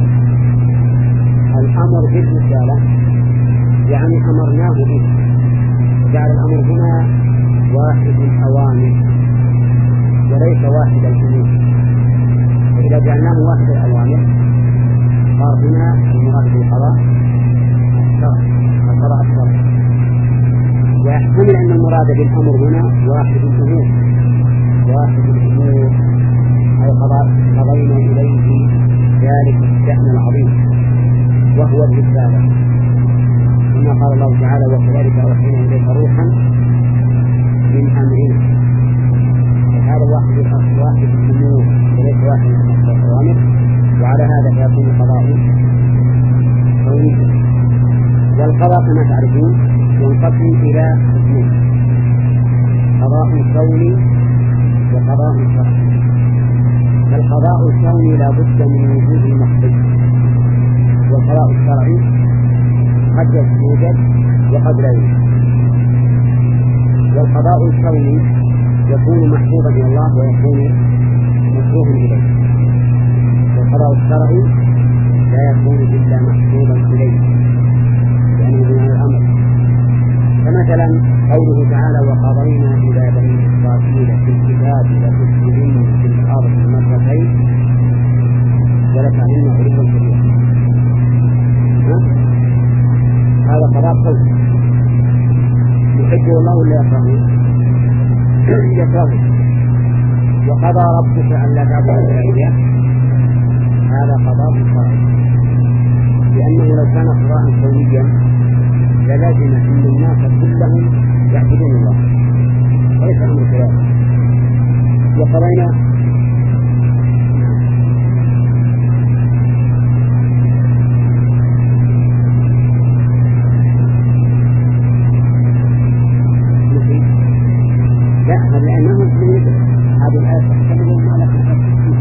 الأمر بالرسالة يعني أمرناه به، جعل الأمر هنا واحد الأوامر وليس واحد الأمور. فإذا جعلناه واحد الأوامر صار هنا المراد بالقضاء الشرع القضاء الشرع. ويحتمل أن المراد بالأمر هنا واحد الأمور واحد الأمور أي قضينا إليه ذلك الشأن العظيم الله تعالى وكذلك أوحينا إليك روحا من أمرنا. هذا واحد واحد من الأمور وليس واحد من الأوامر، وعلى هذا فيكون قضاء كوني. والقضاء كما تعرفون ينقسم إلى قسمين: قضاء كوني وقضاء شرعي. فالقضاء الكوني لا بد من وجود المقصود، والقضاء الشرعي قد يوجد وقد لا يوجد. والقضاء الكوني يكون محبوبا إلى الله ويكون مكروها إليه، والقضاء الشرعي لا يكون إلا محبوبا إليه لأنه من الأمر. فمثلا قوله تعالى: وقضينا إلى بني إسرائيل في الكتاب لتفسدن في الأرض مرتين ولتعلن علوا كبيرا. هذا قضاء قوي يحبه الله ولا يكرهه؟ يكرهه. وقضى ربك ألا تعبدوا إلا إياه، هذا قضاء شرعي، لأنه لو كان قضاء كونيا للازم أن الناس كلهم يعبدون الله، وليس أمر كذلك. وقضينا لا، لأنه من هذه الآية تحتمل ما لك التحكيم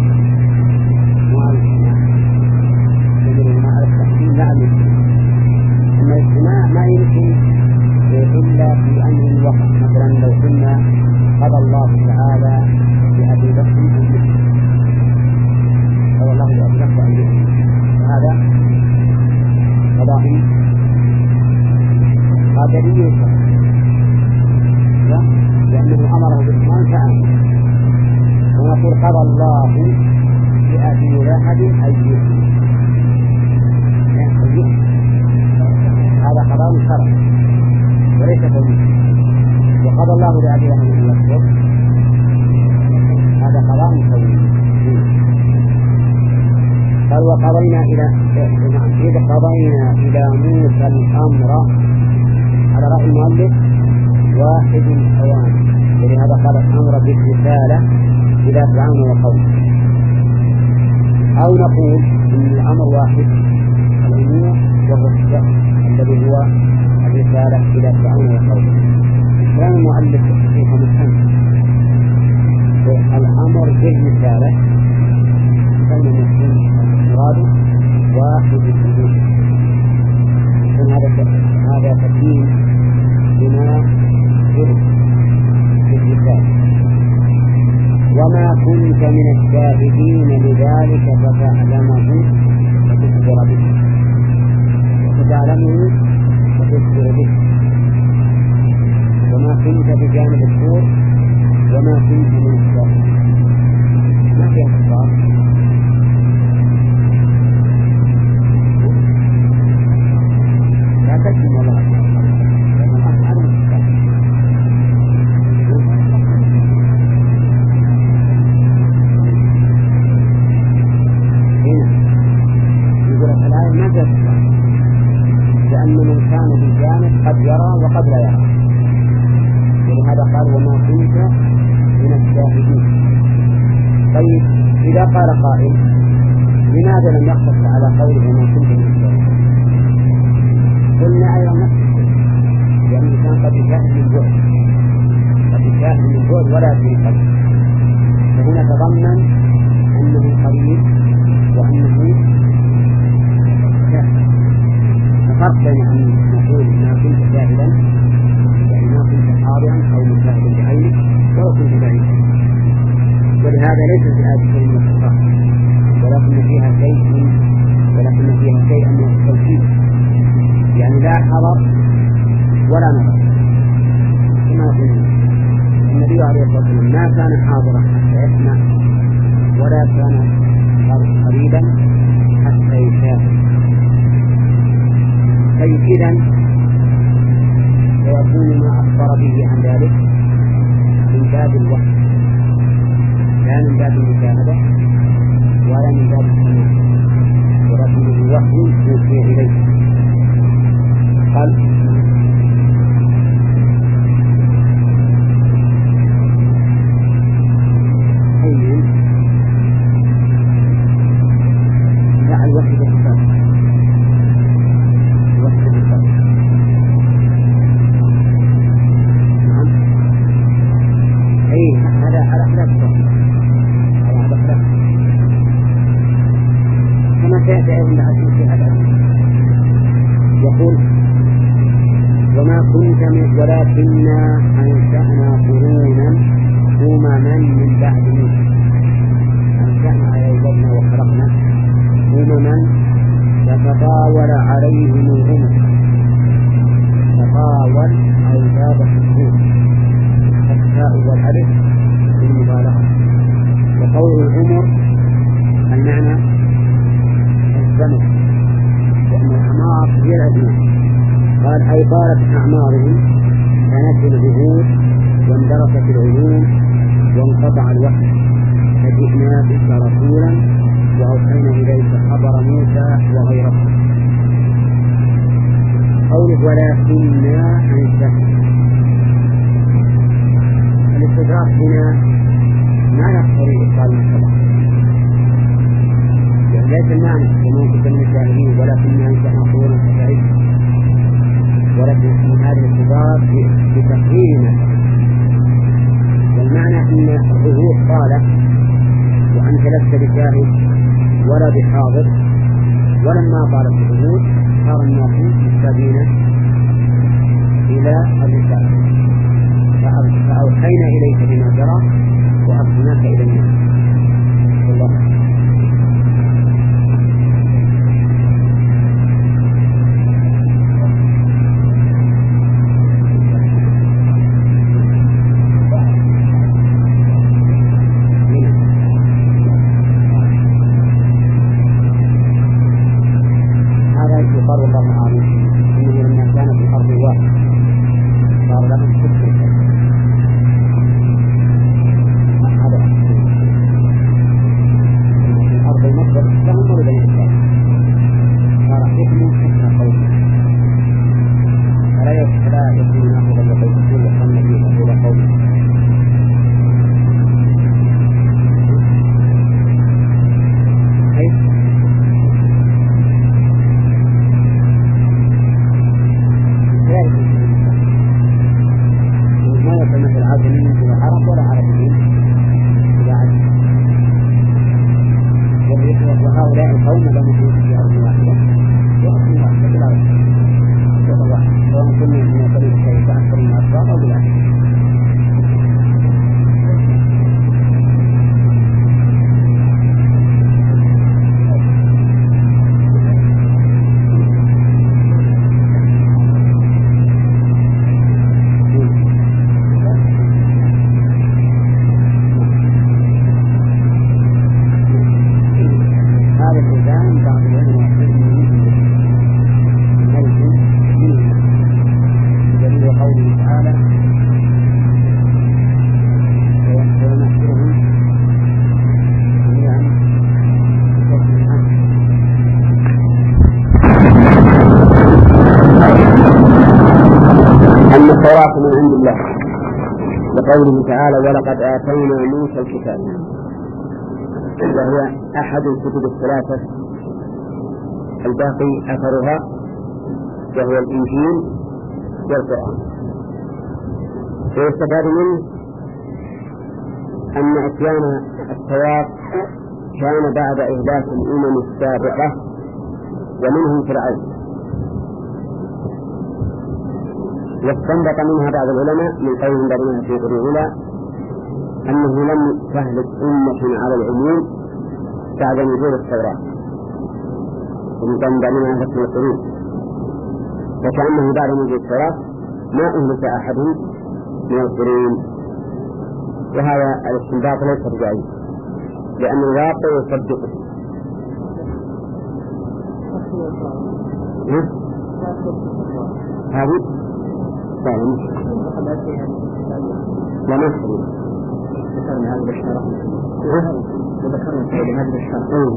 تحتمل ما لك التحكيم لا يمكن. أما الاجتماع ما يمكن إلا في أمر وقت. مثلا لو كنا قضى الله تعالى بأبي بكر أن يسلم، قضى الله بأبي بكر أن يسلم، فهذا قضاء قادري لا، لأنه أمره بالإسلام فآمن. ونقول قضى الله بأبي لهب أن يسلم، هذا قضاء شرعي وليس كوني. وقضى الله لأبي لهب أن يكفر، هذا قضاء كوني. قال: وقضينا إلى إذ قضينا إلى موسى الأمر، على رأي المؤلف واحد الأوامر، ولهذا قال الأمر بالرسالة إلى فرعون وقومه. أو نقول إن الأمر واحد، الأمور والرسالة الذي هو الرسالة إلى فرعون وقومه. كلام المؤلف فيه مفهوم. الأمر بالرسالة كان مفهوم مراده واحد الأمور، هذا هذا تقديم بما جرد في الكتاب. وما كنت من الشاهدين لذلك فتعلمه وتخبر به، فتعلمه وتخبر به. وما كنت بجانب الطور وما كنت من الشاهدين، ما في اختصار. لا تكتم والله لأن الأصل عدم الشاهد. لأن من كان بالجانب قد يرى وقد لا يرى، ولهذا قال: وما كنت من الشاهدين. طيب، إذا قال قائل: لماذا لم يقتص على قوله وما كنت من الشاهدين؟ قلنا أيضا نفس الشيء، لأنه كان قد يشاهد من بعد، قد يشاهد من بعد ولا في قلب، فهنا تضمن أنه قريب وأنه شاهد. فرق بين أن نقول ما كنت شاهدا، يعني ما كنت حاضرا أو مشاهدا بعينك، ولو كنت بعيدا. ولهذا ليس في هذه الكلمة الصراحة، ولكن فيها شيء ولكن فيها شيء من التوكيد، يعني لا حضر ولا نظر. كما يقول النبي عليه الصلاة والسلام: ما كان حاضرا حتى يسمع، ولا كان قريبا حتى يشاهد. طيب، إذن ويكون ما أخبر به عن ذلك من باب الوحي، لا من باب المشاهدة ولا من باب السماع، ولكن الوحي يوحي إليه. قال: من العزيز في هذا يقول وما كنت من ولكننا أنشأنا قرونا أمما من بعد موسى أنشأنا أيضاً وخلقنا أمما تتطاول عليهم الأمم تطاول أو زاد الحكوم التاء والألف بالمبالغة وقول العمر المعنى الزمن لأن الأعمار هي الأزمان قال أي طالت أعمارهم فنسل العهود واندرست العلوم وانقطع الوحي فجئنا بك رسولا وأوحينا إليك خبر موسى وغيره. قوله ولكننا أنشأنا الاستدراك هنا ما يقتضي إبطال ما سبق يعني ليس المعنى كما كنت من الجاهلين ولكننا أنشأنا قرونا فتعيش ولكن من هذا الاستدراك بتقرير والمعنى أن الظهور قال وأنت لست بشاهد ولا بحاضر ولما طالت الظهور صار الناس مستبين إلى الرسالة فأوحينا إليك بما جرى وأرسلناك إلى الناس والله التوراة من عند الله لقوله تعالى ولقد آتينا موسى الكتاب وهي أحد الكتب الثلاثة الباقي أثرها وهو الإنجيل والقرآن. ويستفاد منه أن إتيان التوراة كان بعد إهلاك الأمم السابقة ومنهم فرعون. واستنبط منها بعض العلماء من قولهم بعضهم في الأولى أنه لم تهلك أمة على العموم بعد نزول التوراة ومن قولهم بعضهم أهلك من القرون وكأنه بعد نزول التوراة ما أهلك أحد من القرون. وهذا الاستنباط ليس رجعي لأن الواقع يصدقه. هذه لا لا نحن ذكرنا هذا الشرع وذكرنا هذا الشرع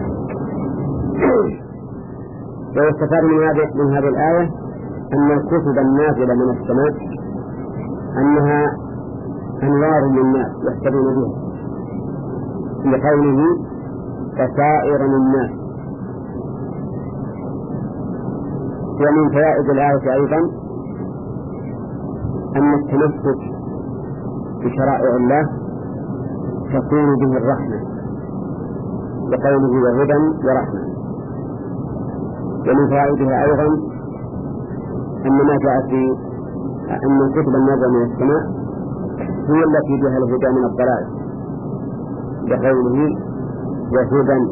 ويستفاد من هذه من هذه الآية أن الكتب النازلة من السماء أنها أنوار للناس يهتدون بها لقوله بصائر للناس. ومن فوائد الآية أيضا أن التمسك بشرائع الله تكون به الرحمة لقوله وهدى ورحمة ومن فوائدها أيضا أن ما جاء في أن الكتب النازلة من السماء هي التي بها الهدى من الضلال بقوله وهدى.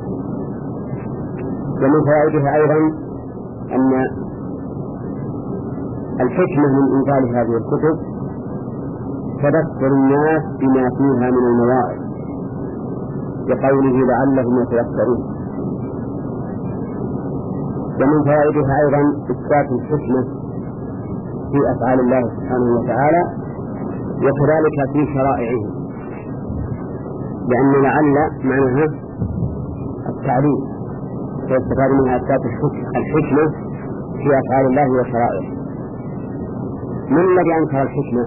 ومن فوائدها أيضا أن الحكمة من إنزال هذه الكتب تذكر الناس بما فيها من المواعظ بقوله لعلهم يتذكرون. ومن فوائدها أيضا إثبات الحكمة في أفعال الله سبحانه وتعالى وكذلك في شرائعه، لأن لعل معناها التعليم، فيستفاد منها إثبات الحكمة في أفعال الله وشرائعه. من الذي أنكر الحكمة؟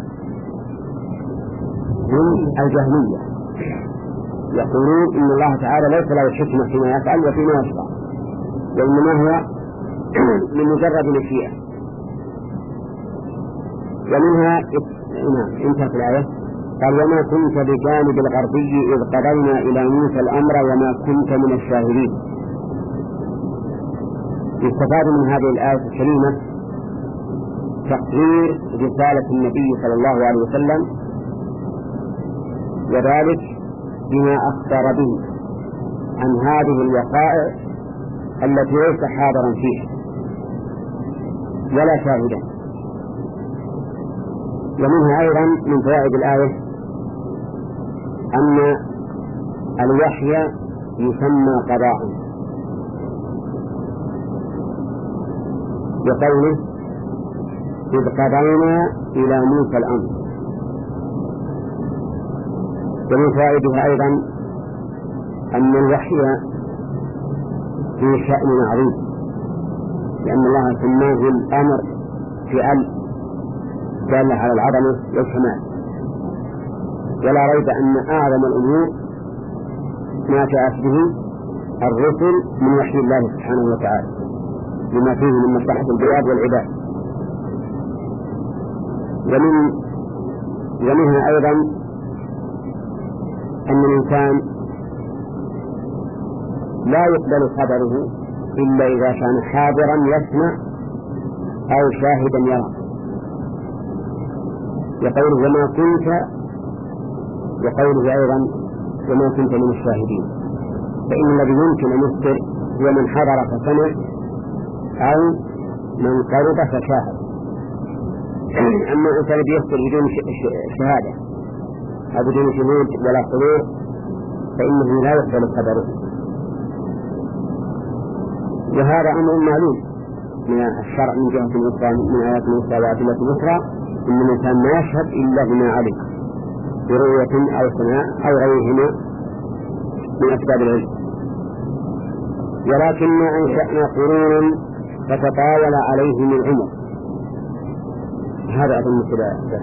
هم الجهمية، يقولون إن الله تعالى ليس له حكمة فيما يفعل وفيما يشرع، وإنما هو من مجرد مشيئة. ومنها انتهت الآية قال وما كنت بجانب الغربي إذ قضينا إلى موسى الأمر وما كنت من الشاهدين. يستفاد من هذه الآية الكريمة تقرير رسالة النبي صلى الله عليه وسلم، وذلك بما أخبر به عن هذه الوقائع التي ليس حاضرا فيها ولا شاهدا. ومنها أيضا من فوائد الآية أن الوحي يسمى قضاء بقوله إذ قضينا إلى موسى الأمر. ومن فوائدها أيضا أن الوحي في شأن عظيم، لأن الله سماه الأمر في أل دالة على العظمة والكمال، ولا ريب أن أعظم الأمور ما جاءت به الرسل من وحي الله سبحانه وتعالى لما فيه من مصلحة البلاد والعباد. ومن ومنها أيضا أن الإنسان لا يقبل خبره إلا إذا كان حاضرا يسمع أو شاهدا يرى، يقوله وما كنت، وقوله أيضا وما كنت من الشاهدين. فإن الذي يمكن أن يخبر هو من حضر فسمع أو من قرب فشاهد. أما الإنسان يخبر بدون شهادة أو بدون شهود ولا حضور فإنه لا يقبل خبره. وهذا أمر معلوم من الشرع من جهة الإسلام من آيات موسى وأدلة أخرى، إن الإنسان ما يشهد إلا بما علم برؤية أو سماع أو غيرهما من أسباب العلم. ولكن أنشأنا قرونا فتطاول عليهم العمر. هذا أظن كذا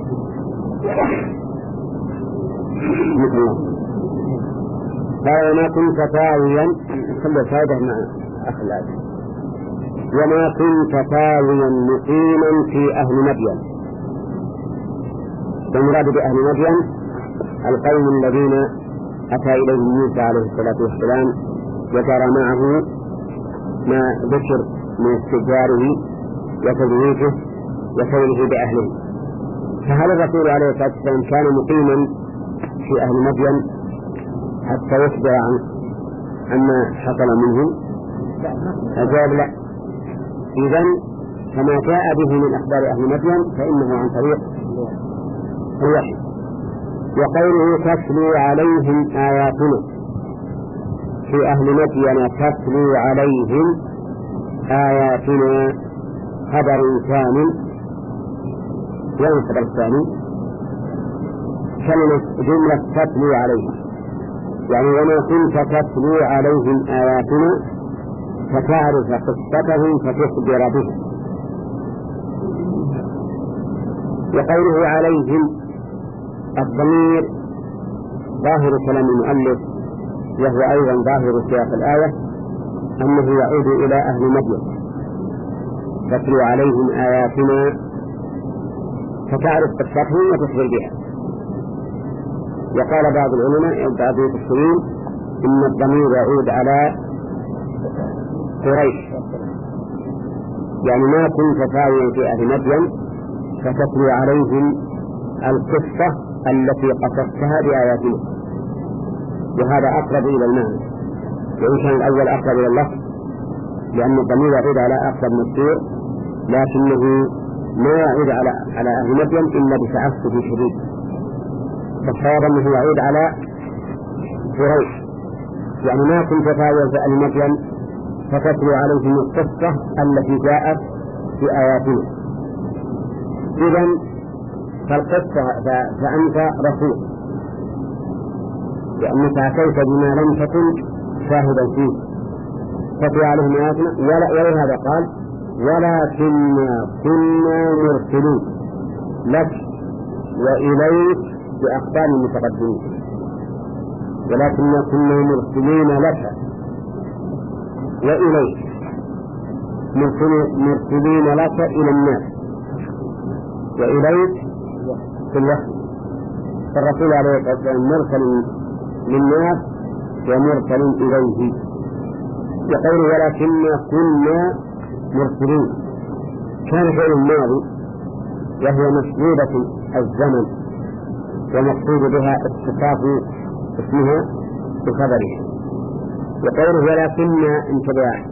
مثل الله قال وما كنت تاويا خلوا فائدة مع أخ الآية وما كنت تاويا مقيما في أهل مدين. والمراد بأهل مدين القوم الذين أتى إليهم موسى عليه الصلاة والسلام وجرى معه ما ذكر من استجاره وتزويجه وكونه بأهله. فهل الرسول عليه الصلاة والسلام كان مقيما في أهل مدين حتى يخبر عن عما حصل منه؟ الجواب لا. إذن فما جاء به من أخبار أهل مدين فإنه عن طريق الوحي. وقوله تتلو عليهم آياتنا في أهل مدين تتلو عليهم آياتنا خبر ثاني. يعني الخبر الثاني كلمة جملة تتلو عليهم، يعني وما كنت تتلو عليهم آياتنا فتعرف قصتهم فتخبر بهم. وقوله عليهم الضمير ظاهر كلام المؤلف وهو أيضا ظاهر سياق الآية أنه يعود إلى أهل مدين تتلو عليهم آياتنا فتعرف قصتهم وتخبر بها. وقال بعض العلماء بعض المفسرين إن الضمير يعود على قريش، يعني ما كنت ثاويا في أهل مدين فتتلو عليهم القصة التي قصصتها بآياتنا، وهذا أقرب إلى المعنى، وإن كان الأول أقرب إلى اللفظ لأن الضمير يعود على أقرب مذكور، لكنه ما يعود على على أهل مدين إلا بتعسف شديد، فالصواب أنه يعود على قريش، يعني ما كنت ثاويا في أهل مدين فتتلو عليهم القصة التي جاءت في آياتنا. إذن فالقصة فأنت رسول، لأنك أتيت بما لم تكن شاهدا فيه تتلو عليهم آياتنا. ولهذا قال ولكننا كنا مرسلين لك وإليك بأخبار المتقدمين، ولكننا كنا مرسلين لك وإليك، مرسلين لك إلى الناس وإليك في الوحي، فالرسول عليه الصلاة والسلام مرسل للناس ومرسل إليه. يقول ولكننا كنا مرسلين، كان فعل الماضي وهي مسبوبة الزمن ومقصود بها اتصاف اسمها بخبره. يقول ولكننا انتباه،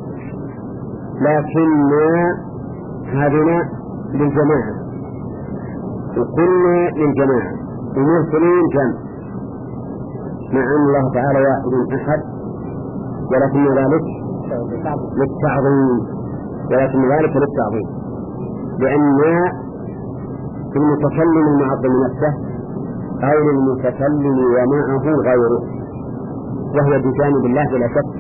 لكننا هذنا للجماعة وكنا للجماعة ومرسلين جمع، مع أن الله تعالى واحد أحد، ولكن ذلك للتعظيم، ولكن ذلك للتعظيم، لأن في المتكلم المعظم نفسه أو للمتكلم ومعه غيره، وهي بجانب الله بلا شك،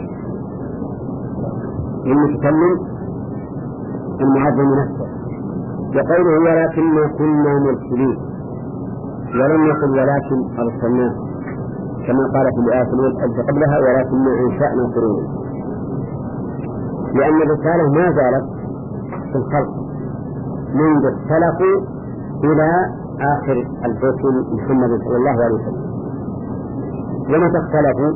للمتكلم المعظم نفسه. يقوله ولكننا كنا مرسلين، ولم يقل ولكن أرسلناه كما قال في الآية التي قبلها ولكننا أنشأنا قرونا، لأن الرسالة ما زالت في الخلق منذ اختلفوا إلى آخر الرسل محمد صلى الله عليه وسلم. ومتى اختلفوا؟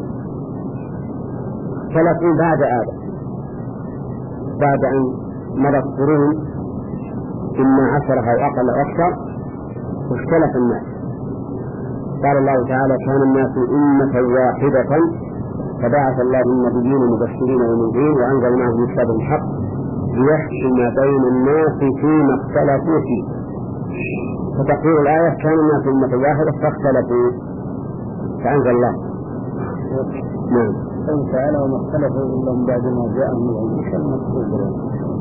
اختلفوا بعد آدم، بعد أن مضت قرون إما عشرة أو أقل أو أكثر واختلف الناس. قال الله تعالى كان الناس أمة واحدة فبعث الله النبيين مبشرين ومنذرين وأنزل معهم الكتاب الحق ليحكم بين الناس فيما اختلفوا فيه. فتقول الآية كان الناس أمة واحدة فاختلفوا فأنزل الله. نعم. قال تعالى وما اختلفوا إلا من بعد ما جاءهم العلم كالمقصود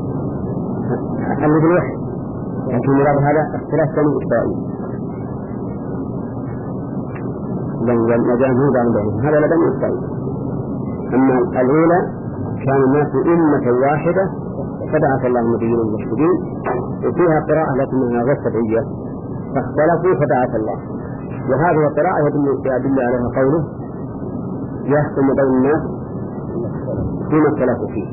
الذي الوحي، لكن مراد هذا اختلاف كان إسرائيل لما جاءهم هود عندهم، هذا لبني إسرائيل. أما الأولى كان الناس أمة واحدة فبعث الله النبيين المبشرين، وفيها قراءة لكنها غير سبعية فاختلفوا فبعث الله، وهذه القراءة يدل عليها قوله يحكم بين الناس فيما اختلفوا فيه.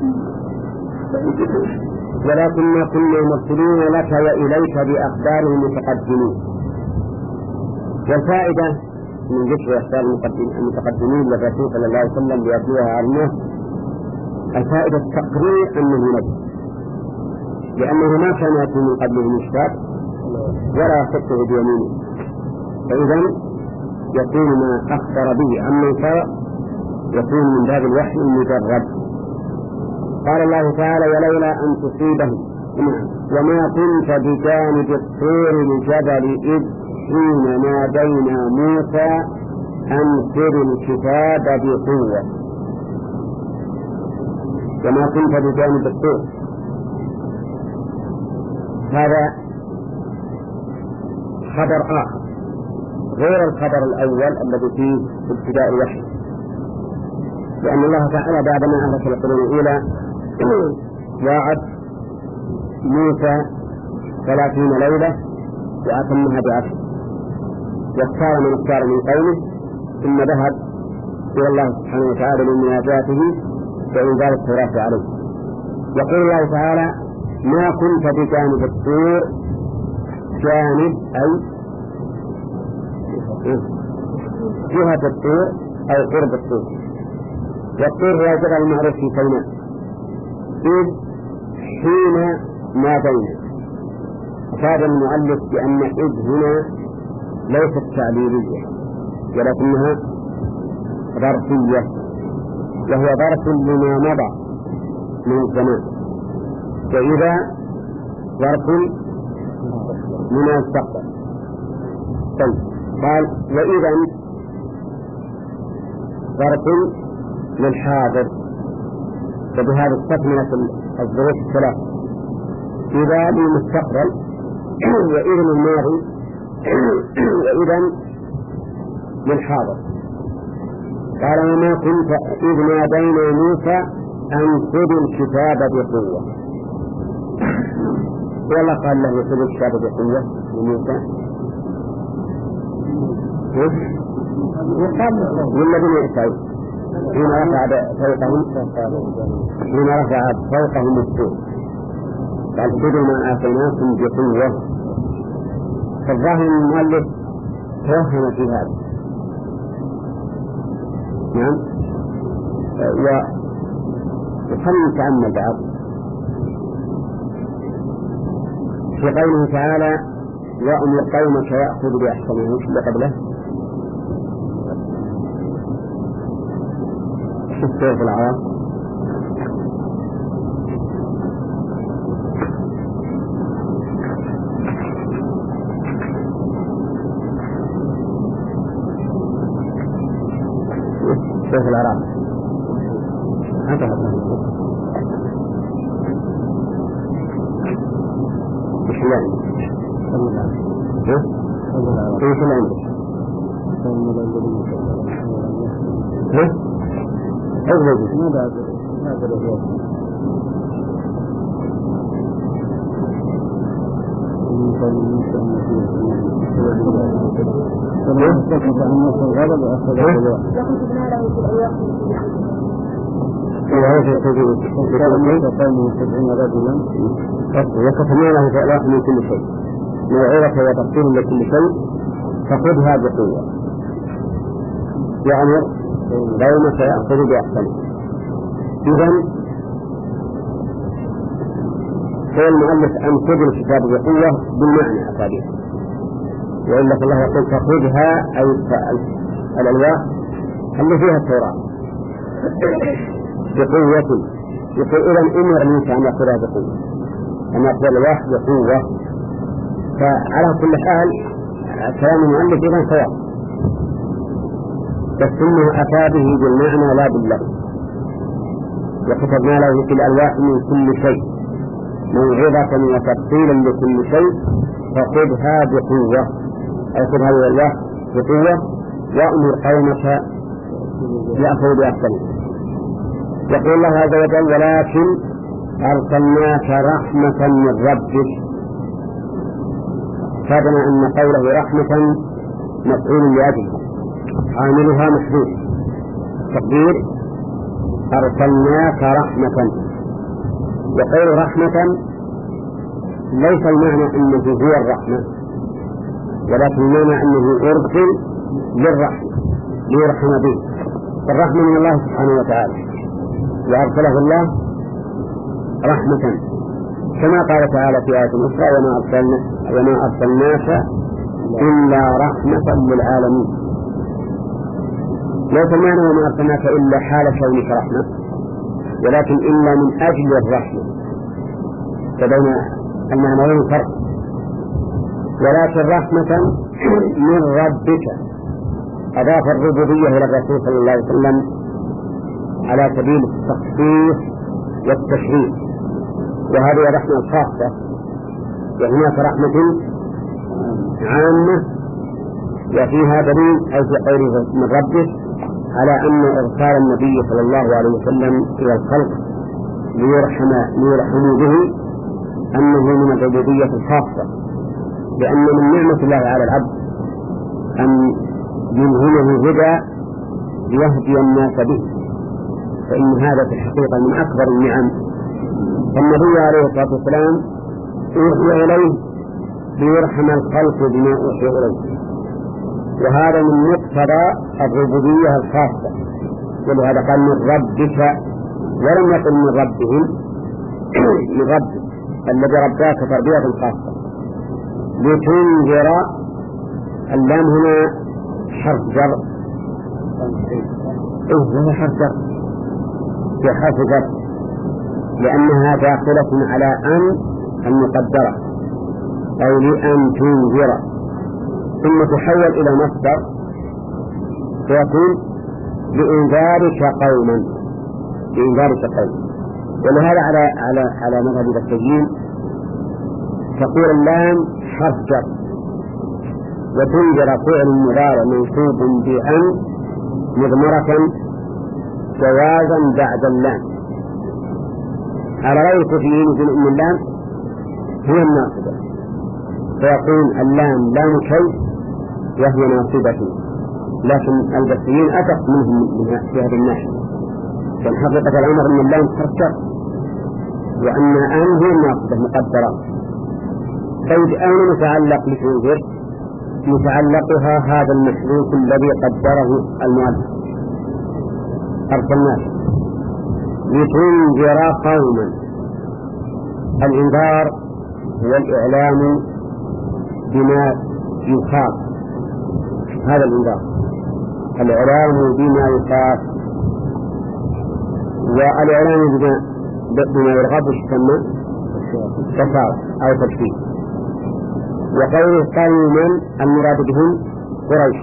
ولكننا كنا مرسلين لك وإليك بأخبار المتقدمين. والفائدة من ذكر أخبار المتقدمين للرسول صلى الله عليه وسلم ليتلوها على الناس، الفائدة التقرير أنه نبي، لأنه ما كان يأتي من قبله مشتاق ولا يخطه بيمينه، فإذا يكون ما أخبر به عمن سبق يكون من باب الوحي المجرد. قال الله تعالى ولولا أن تصيبهم وما كنت بجانب الطور الجبل إذ حين نادينا موسى أنزل الكتاب بقوة، وما كنت بجانب الطور، هذا خبر آخر غير الخبر الأول الذي فيه ابتداء الوحي، لأن الله تعالى بعدما أهلك القرون الأولى وعد موسى ثلاثين ليلة وأتمها بعشر، واختار من اختار من قومه ثم ذهب إلى الله سبحانه وتعالى لمناجاته وإنزال التوراة عليه. يقول الله تعالى ما كنت بجانب الطور، جانب أي جهة الطور أو قرب الطور، والطور هو الجبل المعروف في سيناء، إذ حين ما بين. أفاد المؤلف بأن إذ هنا ليست تعليلية ولكنها ظرفية، وهو ظرف لما مضى من الزمان، فإذا ظرف من المستقبل. طيب قال وإذا ظرف للحاضر، فبهذا استكملت الظروف الثلاث: إذا للمستقبل، وإذا للماضي، وإذا للحاضر. قال وما كنت إذ نادينا موسى أن خذ الكتاب بقوة. والله قال له خذ الكتاب بقوة لموسى، والذين يأتوا حين رفع فوقهم حين رفع فوقهم السور قال خذوا ما آتيناكم بقوة. فالظاهر المؤلف توهم في هذا. نعم. وخلنا نتأمل بعض في قوله تعالى وأمر قومك يأخذ بأحسنه اللي قبله. شوف كيف العرب كيف العرب هذا هذا مش لعب ها كيف لعب ها أغلب ماذا ماذا الأغلب وكتبنا له في الأخ من كل شيء موعظة وتفصيل لكل شيء فخذها بقوة، يعني قومك يأخذ بأحسنه. إذن قال المؤلف أن خذ الكتاب بقوة بالمعنى أكاديم، وإلا فالله يقول فخذها أي الألواح اللي فيها التوراة بقوة. يقول إذن أمر موسى أن يأخذها بقوة، أن يأخذ الألواح بقوة. فعلى كل حال كلام المؤلف إذن صواب، بس إنه أتى به بالمعنى لا باللفظ. وكتبنا له في الألواح من كل شيء موعظة وتفصيلا لكل شيء فخذها بقوة، أي خذ هذه الألواح بقوة وأمر قومك يأخذوا بأحسنه. يقول الله عز وجل ولكن أرسلناك رحمة من ربك. فادنا أن قوله رحمة مفعول لأجله عاملها محدود، تقدير أرسلناك رحمة. وقول رحمة ليس المعنى أنه هو الرحمة، ولكن المعنى أنه أرسل للرحمة ليرحم به. فالرحمة من الله سبحانه وتعالى، وأرسله الله رحمة كما قال تعالى في آية أخرى وما أرسلنا وما أرسلناك إلا رحمة للعالمين. ليس المعنى وما أرسلناك إلا حال كونك رحمة، ولكن إلا من أجل الرحمة، فبين المعنيين فرق. ولكن رحمة من ربك أضاف الربوبية إلى الرسول صلى الله عليه وسلم على سبيل التخصيص والتشريف، وهذه رحمة خاصة. وهناك رحمة عامة، وفيها دليل أي في قوله من ربك على أن إرسال النبي صلى الله عليه وسلم إلى الخلق ليرحم ليرحموا به أنه من الربوبية الخاصة، لأن من نعمة الله على العبد أن يلهمه هدى ليهدي الناس به، فإن هذا في الحقيقة من أكبر النعم. فالنبي عليه الصلاة والسلام أوحي إليه ليرحم الخلق بما أوحي إليه، وهذا من مقتضى الربوبية الخاصة. ولهذا قال من ربك ولم يقل من ربهم، من ربك الذي رباك تربية خاصة. لتنذر، اللام هنا حرف جر، إيه حرف جر في حرف جر لأنها داخلة على أن المقدرة أو لأن تنذر، ثم تحول إلى مصدر فيكون لإنذارك قوما، لإنذارك قوما. ولهذا على على على مذهب التسجيل تقول اللام حرف جر، وتنذر فعل مضارع منصوب بأن مضمرة جوازا بعد اللام. على رأي الكوفيين يقول إن اللام هي الناصبة، فيقول اللام لام كي وهي ناصبة، لكن البصريين أدق منهم في هذه الناحية، كان حقيقة الأمر أن اللام حرف جر وأن أن هي الناصبة مقدرة. طيب أين متعلق لتنذر؟ متعلقها هذا المحذوف الذي قدره المؤلف، أرسلناه لتنذر قوما. الإنذار هو الإعلام بما يخاف، هذا الإنذار الإعلام بما يخاف، والإعلام بما بما يرغب يسمى تفاوت أو تشفيه. وقوله قوما المراد بهم قريش،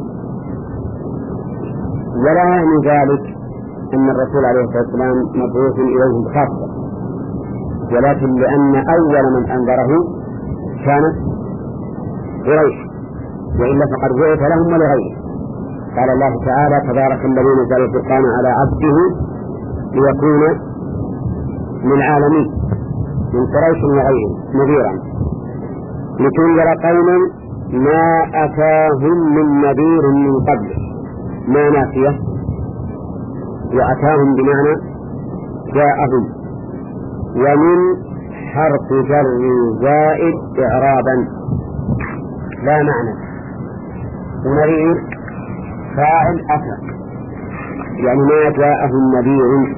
ولا يعني ذلك أن الرسول عليه الصلاة والسلام مبعوث إليهم خاصة، ولكن لأن أول من أنذره كانت قريش، وإلا فقد بعث لهم ولغيره. قال الله تعالى تبارك الذي نزل الفرقان على عبده ليكون للعالمين من قريش وغيره نذيرا. لتنذر قوما ما أتاهم من نذير من قبل، ما نافية، وأتاهم بمعنى جاءهم، ومن حرف جر زائد إعرابا لا معنى. ونذير فاعل أتى، يعني ما جاءهم نذير.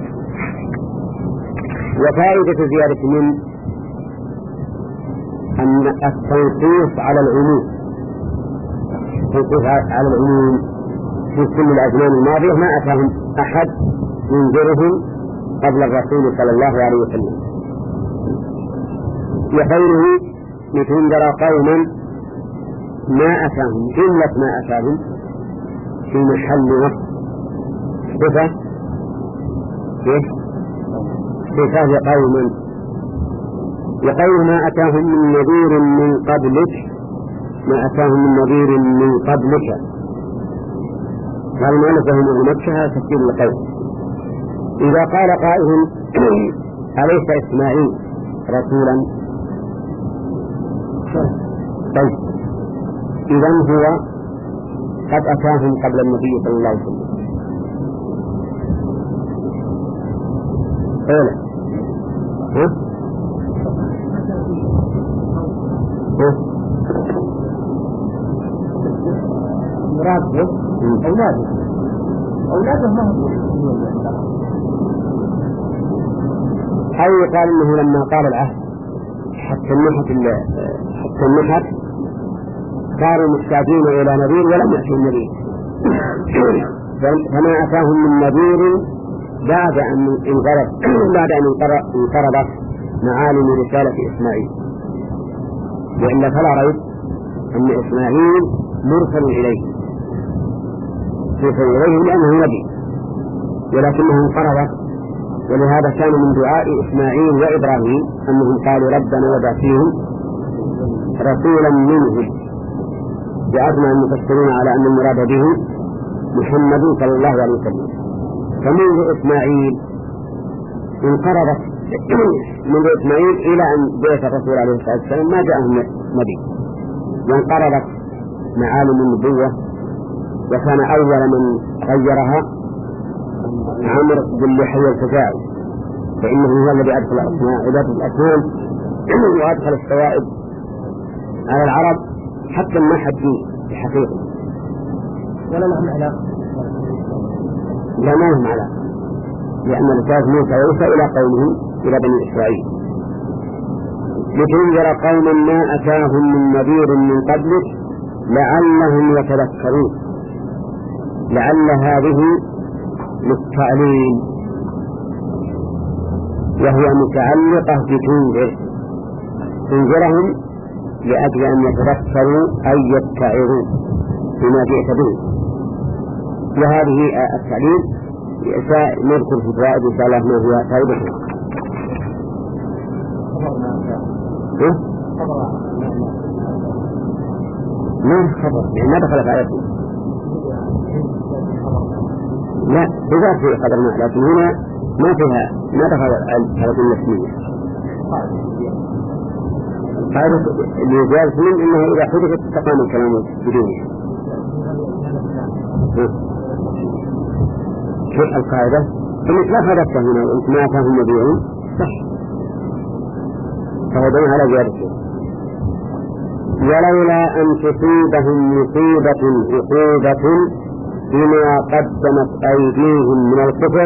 وفائدة زيادة من أن التنصيص على العموم، التنصيص على العموم في كل الأزمان الماضية ما أتاهم أحد ينذرهم قبل الرسول صلى الله عليه وسلم. وغيره لتنذر قوما ما أتاهم، جملة ما أتاهم في محل وصف صفة صفة لقوما. وقول ما أتاهم من نذير من قبلك، ما أتاهم من نذير من قبلك، قال ما لكهم أغنبشها تفسير القول. إذا قال قائل أليس إسماعيل رسولا؟ طيب إذن هو قد أتاهم قبل النبي صلى الله عليه وسلم. أولا ها؟ مراده أولاده أولاده ما هم أو يقال إنه لما قال العهد حتى النحت حتى النحت صاروا محتاجين إلى نذير ولم يأتوا النذير، فما أتاهم من نذير بعد أن انقرض بعد أن انقرضت معالم رسالة إسماعيل. وإلا فلا ريب أن إسماعيل مرسل إليه مرسل إليه لأنه نبي، ولكنه انقرض. ولهذا كان من دعاء إسماعيل وإبراهيم أنهم قالوا ربنا وابعث فيهم رسولا منهم. جاءتنا المفسرون على أن المراد به محمد صلى الله عليه وسلم. فمنذ إسماعيل انقرضت منذ إسماعيل إلى أن بعث الرسول عليه الصلاة والسلام ما جاءهم نبي، وانقرضت معالم النبوة. وكان أول من غيرها عمرو بن لحية الفزاعي، فإنه هو الذي أدخل الأصنام عبادة الأصنام وأدخل الشوائب على العرب حتى ما حد فيه بحقيقة. ولا لهم علاقة؟ لا ما لهم علاقة، لأن رسالة موسى وعيسى إلى قومه إلى بني إسرائيل لتنذر قوما ما أتاهم من نذير من قبلك لعلهم يتذكرون. لعل هذه للتعليل وهي متعلقة بتنذر، تنذرهم لأجل أن يتذكروا أي يتعظوا بما جئت به. وهذه التعليل نذكر في فوائد إن شاء الله ما هي فائدته. ما خبر يعني ما دخل فائدته، لا إذا في قدر ما، لكن هنا ما فيها ما دخل الفائدة النسبية. قاعدة الإجابة من إنها إذا حدثت تقام الكلام بدونها. كيف القاعدة؟ إنك لا حدثت هنا وإنت ما فهم نبيهم صح، فهو دون على زيادته. ولولا أن تصيبهم مصيبة عقوبة بما قدمت أيديهم من الكفر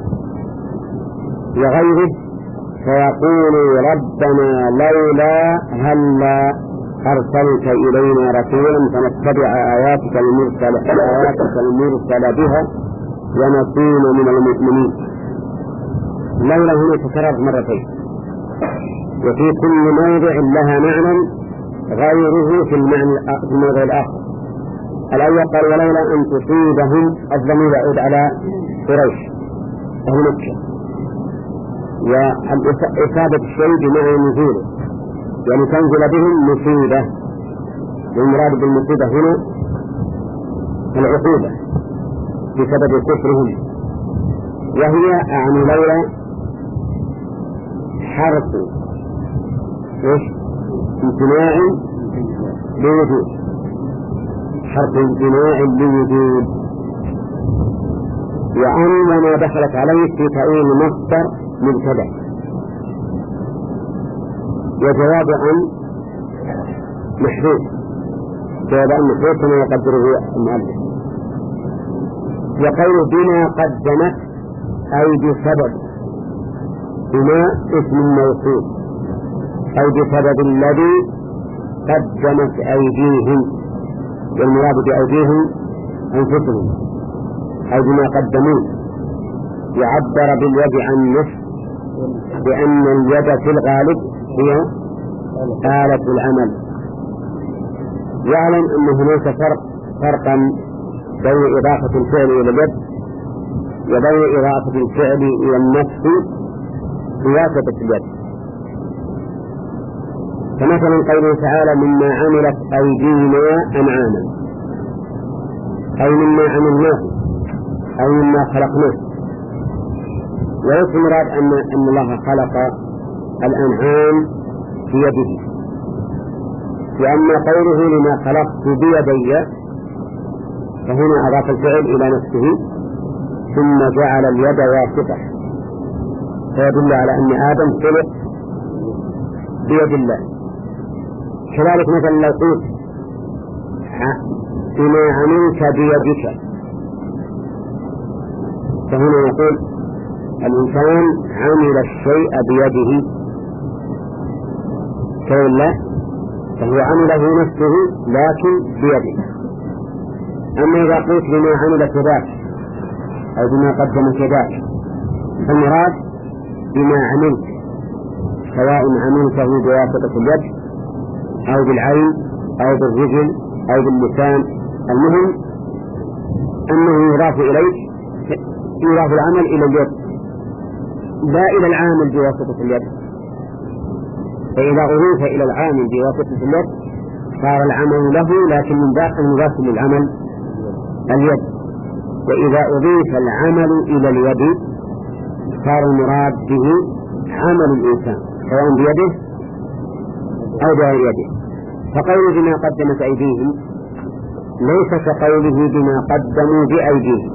وغيره فيقولوا ربنا لولا هلا أرسلت إلينا رسولا فنتبع آياتك المرسلة آياتك المرسلة بها ونكون من المؤمنين. لولا هنا تكررت مرتين وفي كل موضع لها معنى غيره في المعنى في الموضع الآخر. الأول قال ولولا أن تصيبهم، الضمير يعود على قريش أهل مكة، وإصابة الشيء بمعنى نزوله يعني تنزل بهم مصيبة، والمراد بالمصيبة هنا العقوبة بسبب كفرهم. وهي أعني لولا حرف إيش امتناع لوجود، حرف امتناع لوجود. وأن وما دخلت عليه في تأويل مصدر مبتدأ، وجواب عن محذوف، جواب عن محذوف كما يقدره المؤلف. وقوله بما قدمت أي بسبب، بما اسم موصول أي بسبب الذي قدمت أيديهم، والمراد بأيديهم أنفسهم أي بما قدموه. يعبر باليد عن نفس بأن اليد في الغالب هي آلة العمل. يعلم أن هناك فرق فرقا بين إضافة الفعل إلى اليد وبين إضافة الفعل إلى النفس بواسطة اليد. فمثلا قوله تعالى مما عملت أيدينا أنعاما، أي مما عملناه أي مما خلقناه. وليس المراد أن أن الله خلق الأنعام بيده، وأما قوله لما خلقت بيدي فهنا أضاف الفعل إلى نفسه ثم جعل اليد واسطة، فيدل على أن آدم خلق بيد الله. كذلك مثلا لو قلت بما عملت بيدك فهنا يقول الإنسان عمل الشيء بيده كلا، فهو عمله نفسه لكن بيده. أما إذا قلت بما عملت يداك أو بما قدمت يداك فالمراد بما عملت، سواء عملته بواسطة اليد أو بالعين أو بالرجل أو باللسان، المهم أنه يضاف إليك، يضاف العمل إلى اليد لا إلى العامل بواسطة اليد. فإذا أضيف إلى العامل بواسطة اليد صار العمل له لكن من داخل مضاف للعمل اليد. وإذا أضيف العمل إلى اليد صار المراد به عمل الإنسان سواء بيده أو بغير يده. فقوله بما قدمت أيديهم ليس كقوله بما قدموا بأيديهم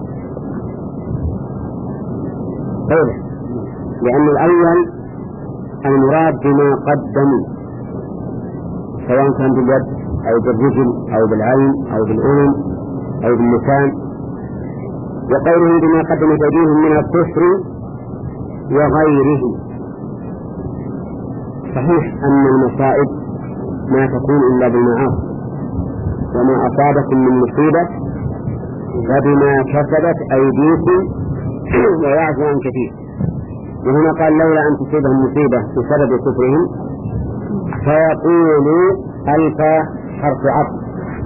قوله، لأن الأول المراد بما قدموا سواء كان باليد أو بالرجل أو بالعين أو بالأذن أو باللسان. وقوله بما قدمت أيديهم من الكفر وغيره. صحيح أن المصائب ما تكون إلا بالمعاصي، وما أصابكم من مصيبة فبما كسبت أيديكم ويعفو عن كثير. وهنا قال لولا أن تصيبهم مصيبة بسبب كفرهم فيقولوا ألف حرف عطف،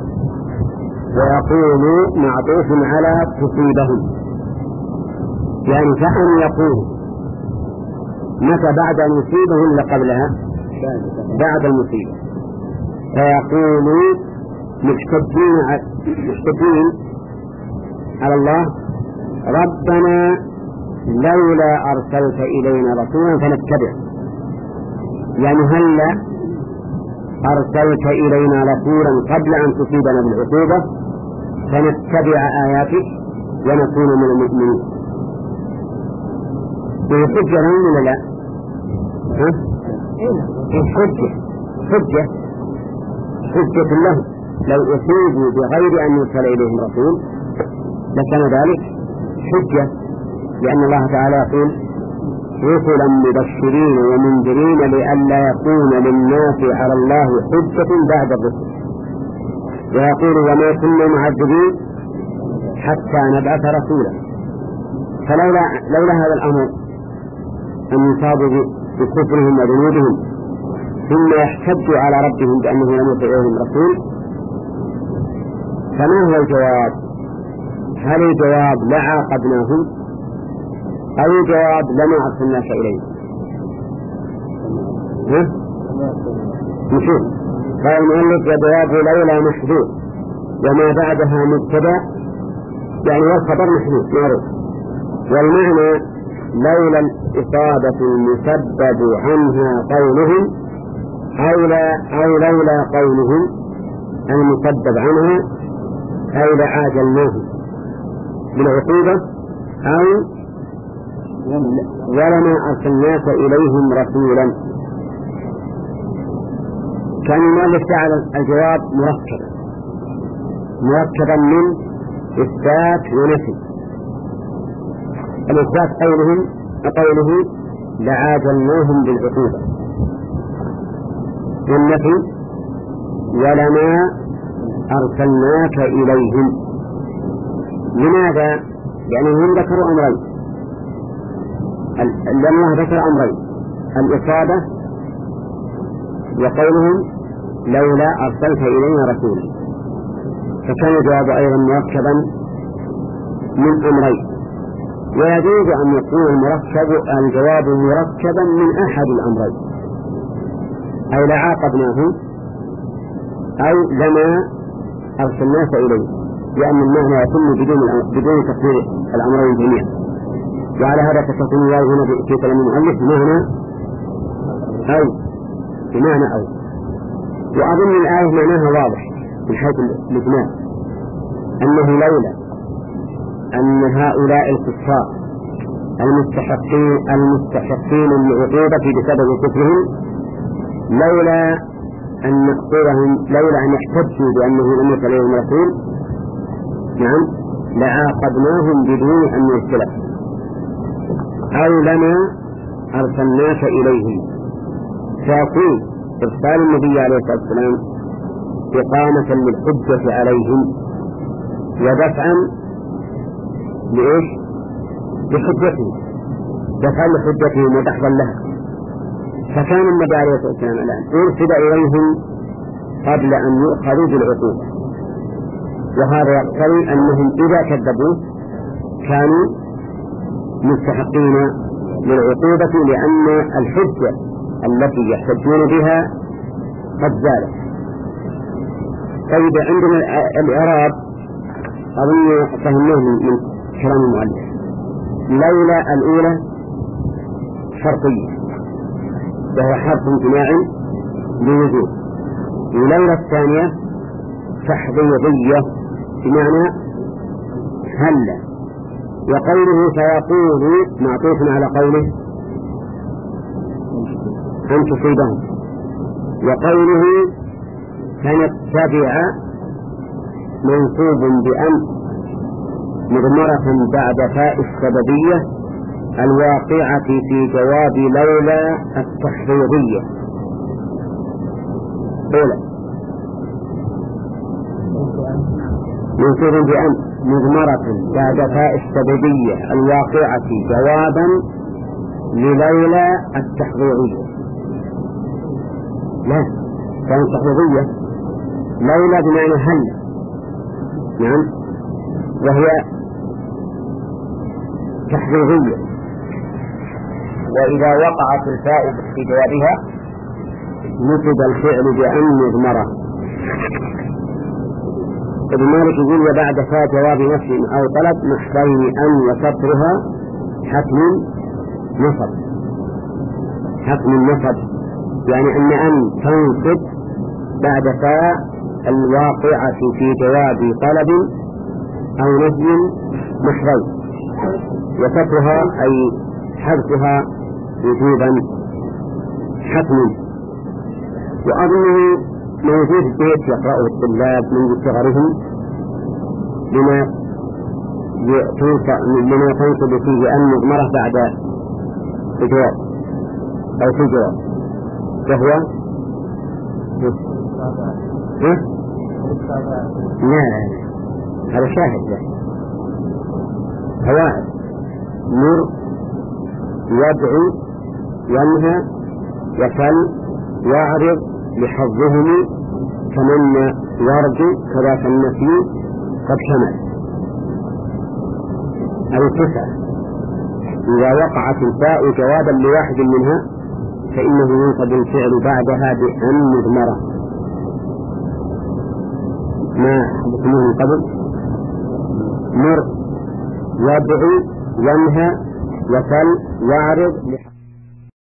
ويقولوا معطوف على تصيبهم، يعني فأن يقول متى بعد المصيبة ولا قبلها؟ بعد المصيبة. فيقولوا مشتدين مشتدين على الله ربنا لولا أرسلت إلينا رسولا فنتبع، يعني هلا أرسلت إلينا رسولا قبل أن تصيبنا بالعقوبة فنتبع آياتك ونكون من المؤمنين. بالحجة لهم ولا لا؟ ها؟ الحجة حجة حجة لهم، لو أصيبوا بغير أن يرسل إليهم رسول لكان ذلك حجة، لأن الله تعالى يقول رسلا مبشرين ومنذرين لئلا يكون للناس على الله حجة بعد الرسل، ويقول وما كنا معذبين حتى نبعث رسولا. فلولا لولا هذا الأمر أن يصابوا بكفرهم وذنوبهم ثم يحتجوا على ربهم بأنه لم يطيعهم رسول، فما هو الجواب؟ هل الجواب لعاقبناهم أو الجواب لما أرسلناك إليه؟ ها؟ نشوف. قال المؤلف وجوابه لولا محذوف وما بعدها مبتدأ، يعني والخبر محذوف معروف، والمعنى لولا الإصابة المسبب عنها قولهم أو, لا أو لولا قولهم المسبب عنها أو لعاجلناهم بالعقوبة أو ولما أرسلناك إليهم رسولا. كان المؤلف جعل الجواب مركبا مركبا من إثبات ونفي. الإثبات قولهم قوله لعاجلناهم بالعقوبة، والنفي ولما أرسلناك إليهم. لماذا؟ لأنهم ذكروا أمرين، لما ذكر أمرين الإصابة وقولهم لولا أرسلت إلينا رسولا، فكان الجواب أيضا مركبا من أمرين. ويجوز أن يكون المركب الجواب مركبا من أحد الأمرين، أي لعاقبناه أو لما أرسلناك إليه، لأن المعنى يتم بدون بدون تقدير الأمرين جميعا. وعلى هذا تكون الواو هنا في كلام المؤلف بمعنى أو بمعنى أو. وأظن الآية معناها واضح من حيث الإجمال، أنه لولا أن هؤلاء الكفار المستحقين المستحقين للعقوبة بسبب كفرهم لولا أن نقصرهم لولا أن يحتجوا بأنه لم يصل إليهم رسول نعم لعاقبناهم بدون أن يرسلهم أو لما أرسلناك إليهم. فيكون إرسال النبي عليه الصلاة والسلام إقامة للحجة عليهم ودفعا لإيش؟ لحجتهم، دفعا لحجتهم ودحضا لها. فكان النبي عليه الصلاة والسلام الآن أرسل إليهم قبل أن يؤخذوا بالعقوبة، وهذا يقتضي أنهم إذا كذبوا كانوا مستحقين للعقوبة، لأن الحجة التي يحتجون بها قد زالت. طيب عندنا الإعراب أظن فهمناه من كلام المؤلف. لولا الأولى شرطية وهو حرف امتناع لوجود، ولولا الثانية تحضيضية بمعنى هلا. وقوله سيقول معطوف على قوله أن تصيبهم، وقوله سنتبع منصوب بأن مضمرة بعد فاء السببية الواقعة في جواب لولا التحريضية. أولى منصوب بأن مضمرة بعد فاء السببية الواقعة جوابا للولا التحريضية. لا كانت تحريضية، لولا بمعنى هل. نعم، وهي تحريضية. وإذا وقعت الفاء في جوابها نصب الفعل بأن مضمرة. ابن مالك يقول وبعد فاء جواب نفي أو طلب محضين أن وكسرها حتم نصب. حتم نصب يعني أن أن تنصب بعد فاء الواقعة في جواب طلب أو نفي محضين، وكسرها أي حذفها وجوبا حتم. وأظنه موجود بيت يقرأه الطلاب منذ صغرهم لما لما تنصب فيه أن مضمرة بعد الجواب أو في الجواب، وهو لا لا هذا شاهد له فوائد. مر يدعو ينهى يسل يعرض لحظهم تمنى يرجو كذاك النفي قد شمل أو تسعة. إذا وقعت الفاء جوابا لواحد منها فإنه ينصب الفعل بعدها بأن مضمرة. ما حدثناه من قبل مر يدعو ينهى يسل يعرض